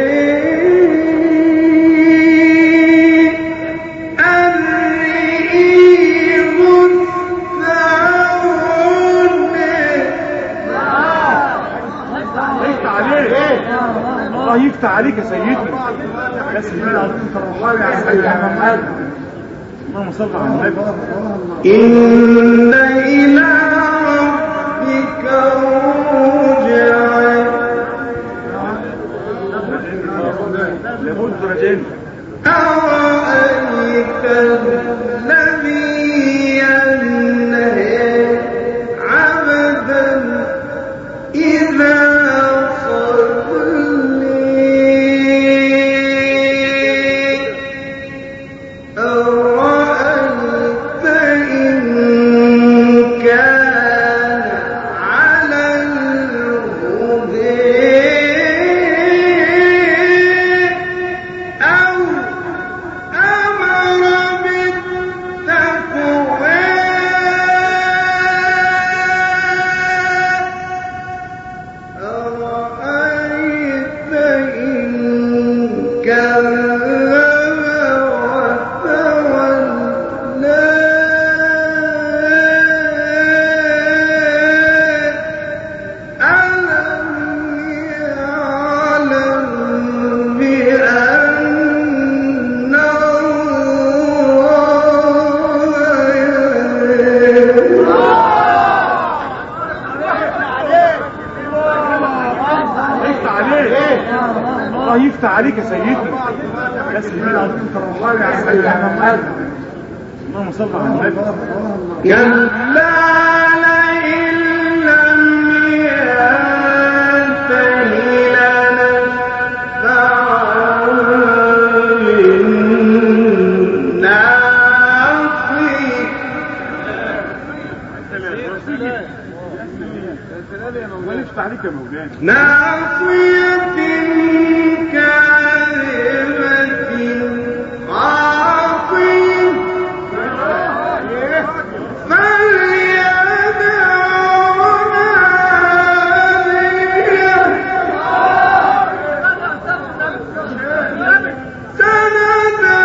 أن رآه استغنى. الله يفتح عليك يا سيدنا. يا سيدنا انت روحاني يا سيدنا محمد. اللهم صل على النبي. إن إلى ربك رجعا لابد رجعين. أرأيت الذي ينهى عبدا إذا الله يفتح عليك يا سيدنا. يا سيدنا انت روحاني يا سيدنا محمد. اللهم صل على النبي. كلا لئن لم ينته لنسفعا بالناصية. الله يفتح عليك يا مولانا. ناصية كاذبة عاصية فليدع ناديه سندع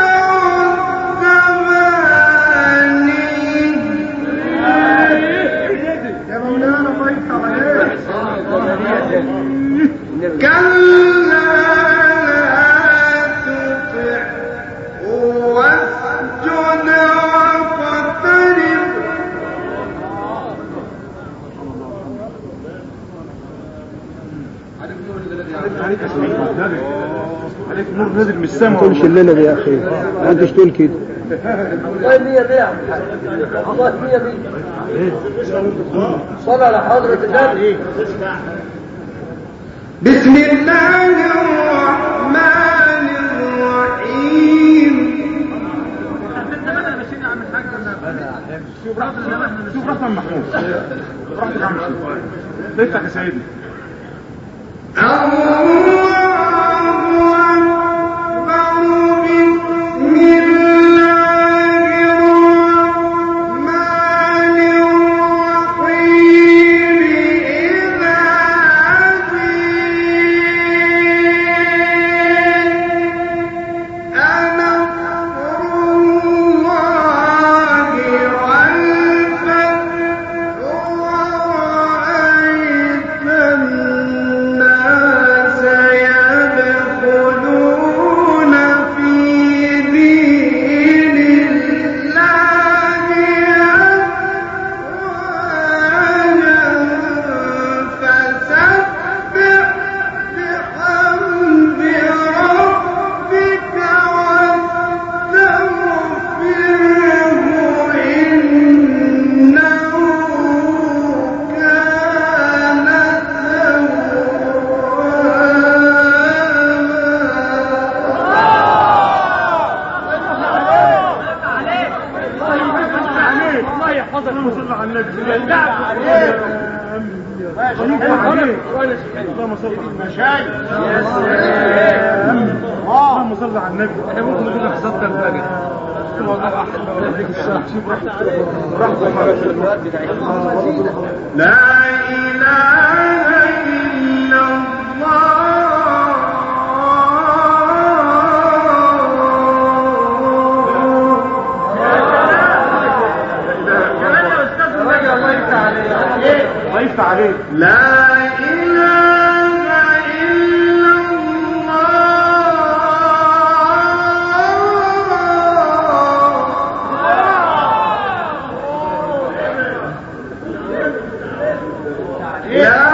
الزبانية. يا مولانا الله يفتح عليك. كلا لا تطعه واسجد واقترب. عليك يا سيدنا. عليك نور نازل من السماء. ما تقولش الليله دي يا اخي، ما انتش تقول كده. والله مية مية والله مية مية صلى على حضرة النبي. بسم الله الرحمن الرحيم. شوف رقم محمود براحتك عم شوف افتح يا سيدي. اللهم صل على النبي. احنا ممكن نقول حصلت الفجر لا إله إلا الله يفتح عليك. لا إله إلا الله. لا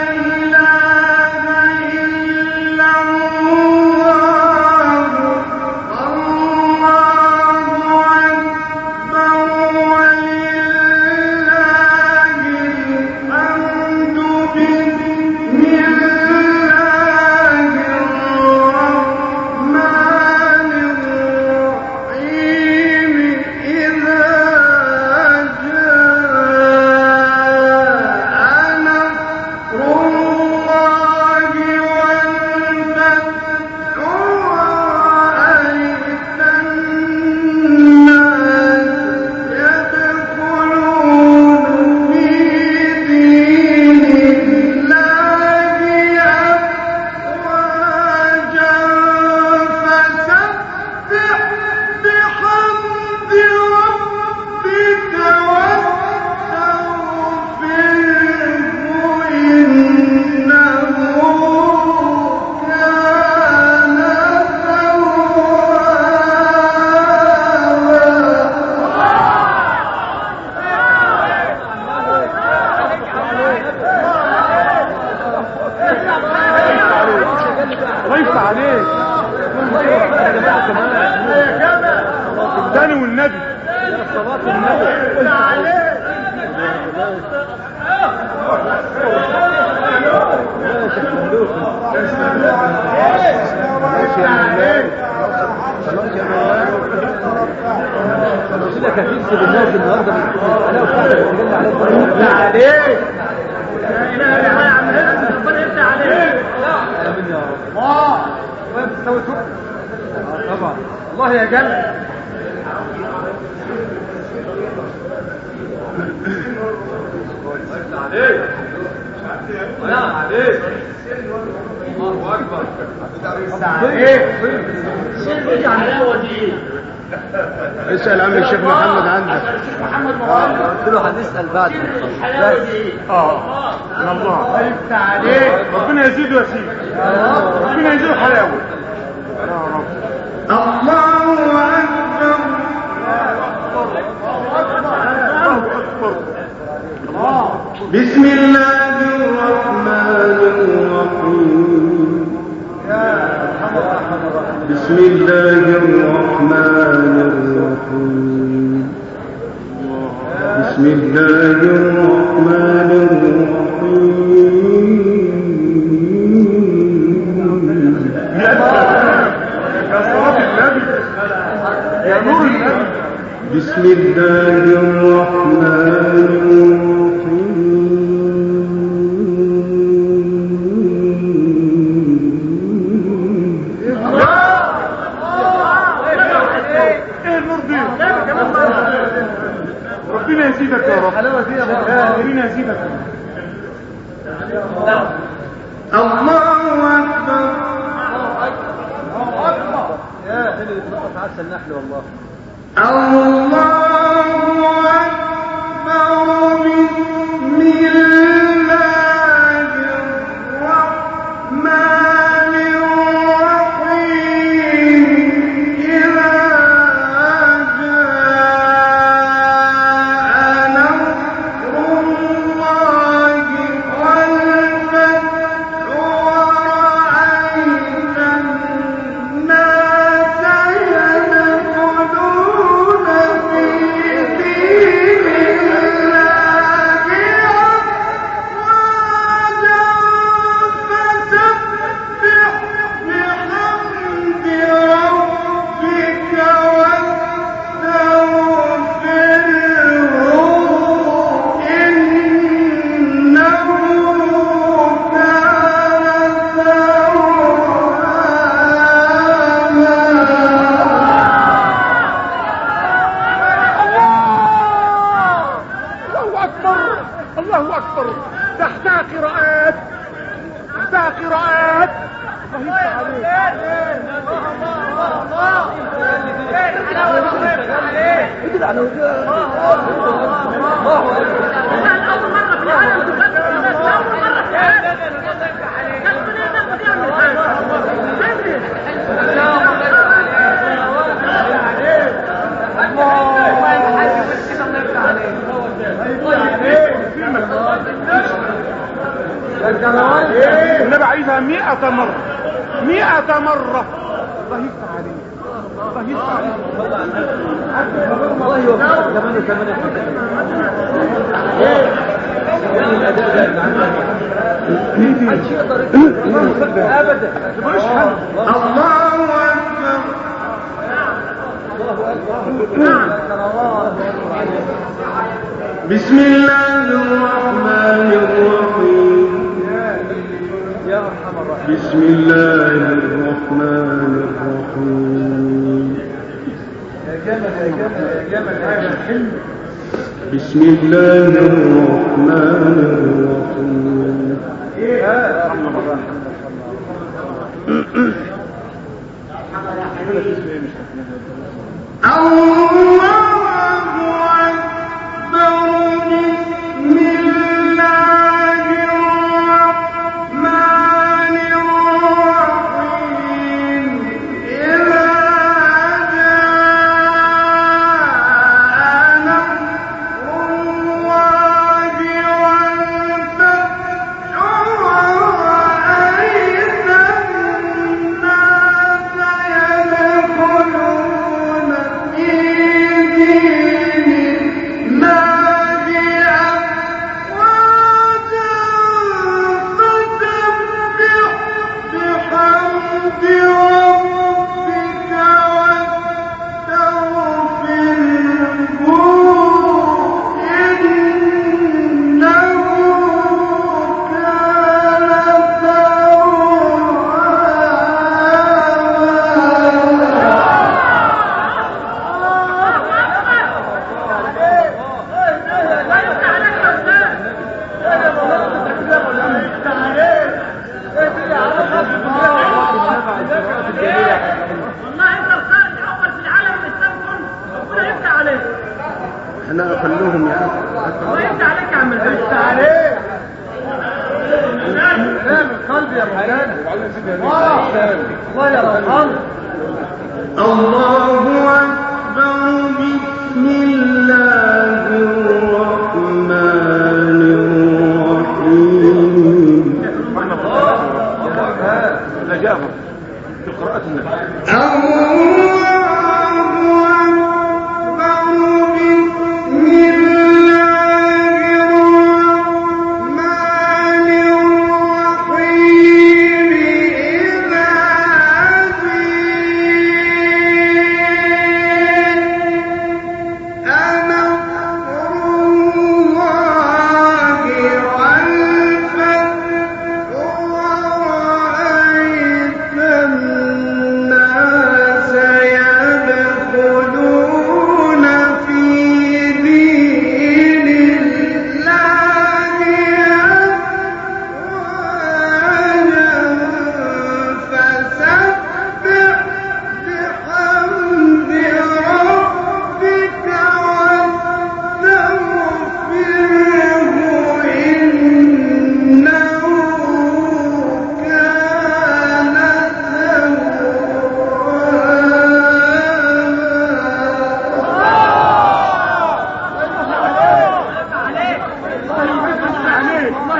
الثاني والنبي الله يا جل. الله اكبر. اسال عم الشيخ محمد عندك. قلت له هنسال بعد اه يا الله يفتح عليك. ربنا يزيده يا سيدي. ربنا يزيده حلاوه يا رب. الله أكبر. بسم الله الرحمن الرحيم. بسم الله الرحمن الرحيم. بسم الله الرحمن الرحيم. بسم الله الرحمن ربنا يزيدك يا رب. ربنا يزيدك. الله أكبر. يا اللي بتنقص عسل النحل والله. الله أكبر. بسم الله الرحمن الرحيم. إذا جاء نصر الله والفتح ورأيت الناس يدخلون في دين الله أفواجا فسبح بحمد ربك واستغفره إنه الله أكبر. تحتها قراءات تحتها قراءات. النبي عايزها مئة مرة مئة مرة. الله يفتح عليك. الله يفتح عليك. الله يوفقك. كمان كمان محدش يقدر ابدا. الله أكبر. بسم الله الرحمن الرحيم. يا ارحم الراحمين. بسم الله الرحمن الرحيم. يا جمل يا جمل يا جمل يا جمل. بسم الله الرحمن الرحيم. يا ارحم الراحمين. الله أكبر. بسم الله الرحمن الرحيم. إذا جاء نصر الله والفتح ورأيت الناس يدخلون في دين الله أفواجا فسبح بحمد ربك واستغفره إنه كان والله انت الخالق الاول في العالم الاسلام كله. ربنا يفتح عليك. انا اخلوهم يا اخي. الله يفتح عليك يا عم الحاج. يفتح عليك. من قلبي يا مولانا. الله يرحمه. الله أكبر. بسم الله الرحمن الرحيم. نجاهم في قراءة النبي. الله أكبر. بسم الله الرحمن الرحيم. إذا جاء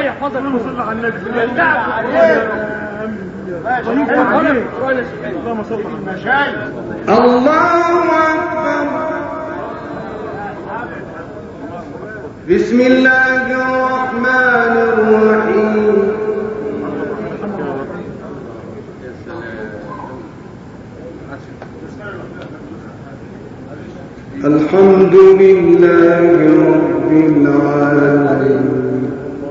يحفظك اللهم صل على النبي. اللهم صل على النبي. الله أكبر. بسم الله الرحمن الرحيم. الحمد لله رب العالمين.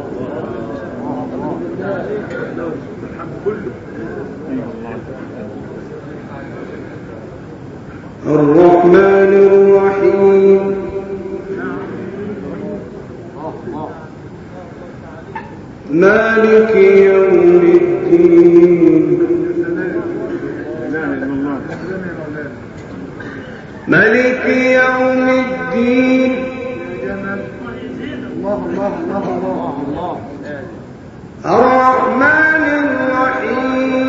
الرحمن الرحيم. مالك يوم الدين. مالك يوم الدين. الله الله الله الله الله. الرحمن الرحيم.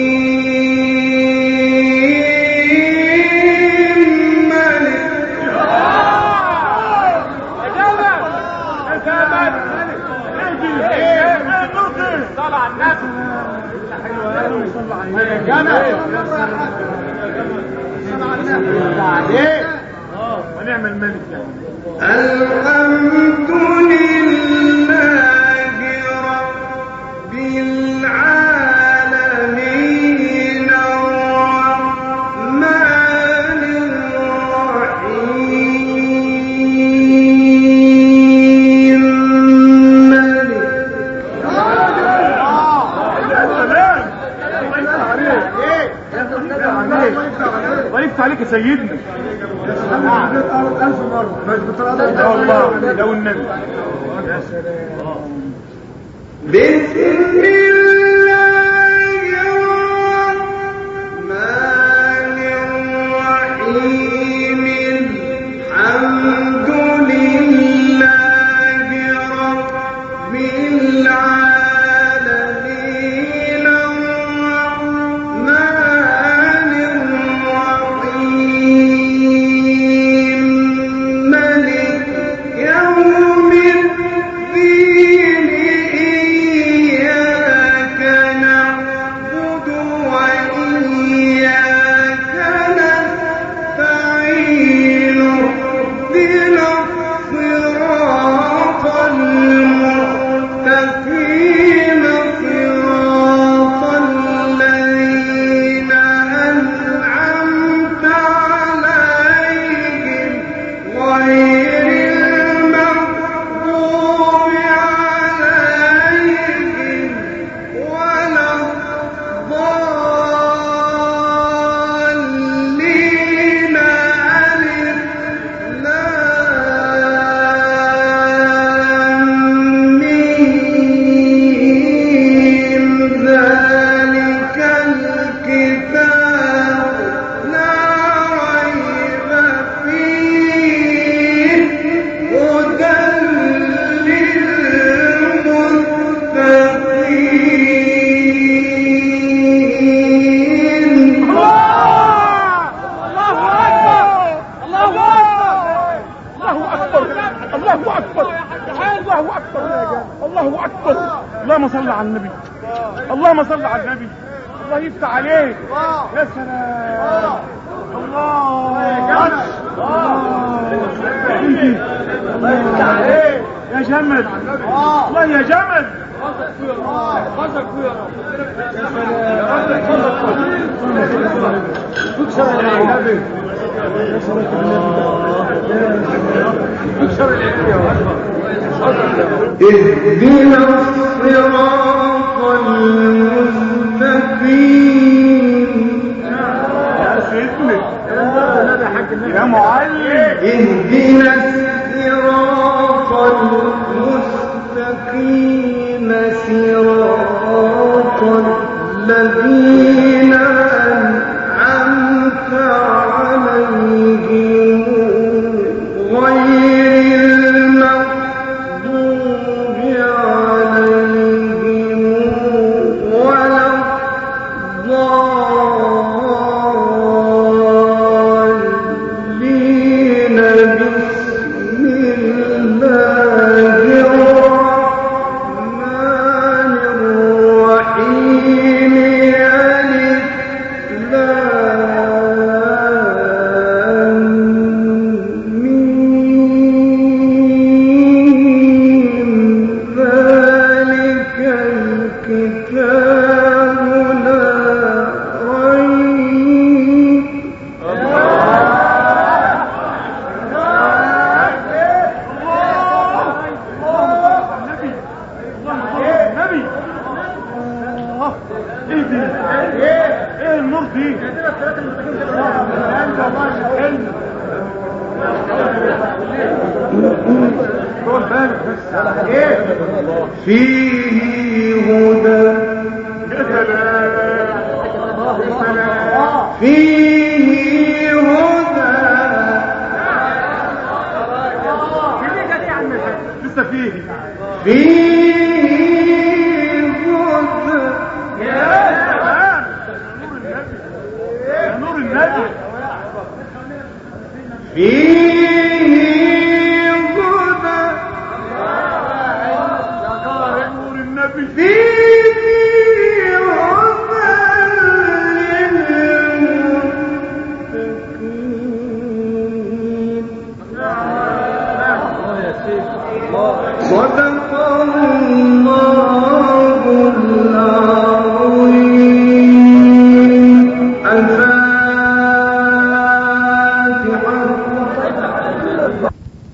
ونعمل ملك. الحمد لله رب العالمين. الرحمن الرحيم. ضيفت عليك يا سيدنا. ألف مرة مش بتراضي. لا والله لو النبي. يا سلام. بسم الله الرحمن الرحيم. الحمد لله رب العالمين. الرحمن الرحيم. مالك يوم الدين. إياك نعبد وإياك نستعين. اهدنا الصراط المستقيم. صراط الذين أنعمت عليهم غير المغضوب عليهم ولا الضالين. ألف لام ميم. ذلك الكتاب لا ريب فيه. هدى للمتقين. الله اكبر. الله اكبر. الله اكبر. اللهم صل على النبي. اللهم صل على النبي. الله يفتح عليك. يا سلام. الله يا جمل. الله يا جمل. اهدنا الصراط المستقيم. يا سيدنا يا معلم. اهدنا الصراط المستقيم. صراط الذين أنعمت عليهم غير المغضوب عليهم ولا الضالين. بسم الله الرحمن ايه دي؟ ايه النور دي؟ دول بالك بس ايه؟ فيه هدى يا سلام يا سلام فيه هدى لسه فيه فيه هدى يا سلام يا نور النبي فيه هدى نور النبي فيه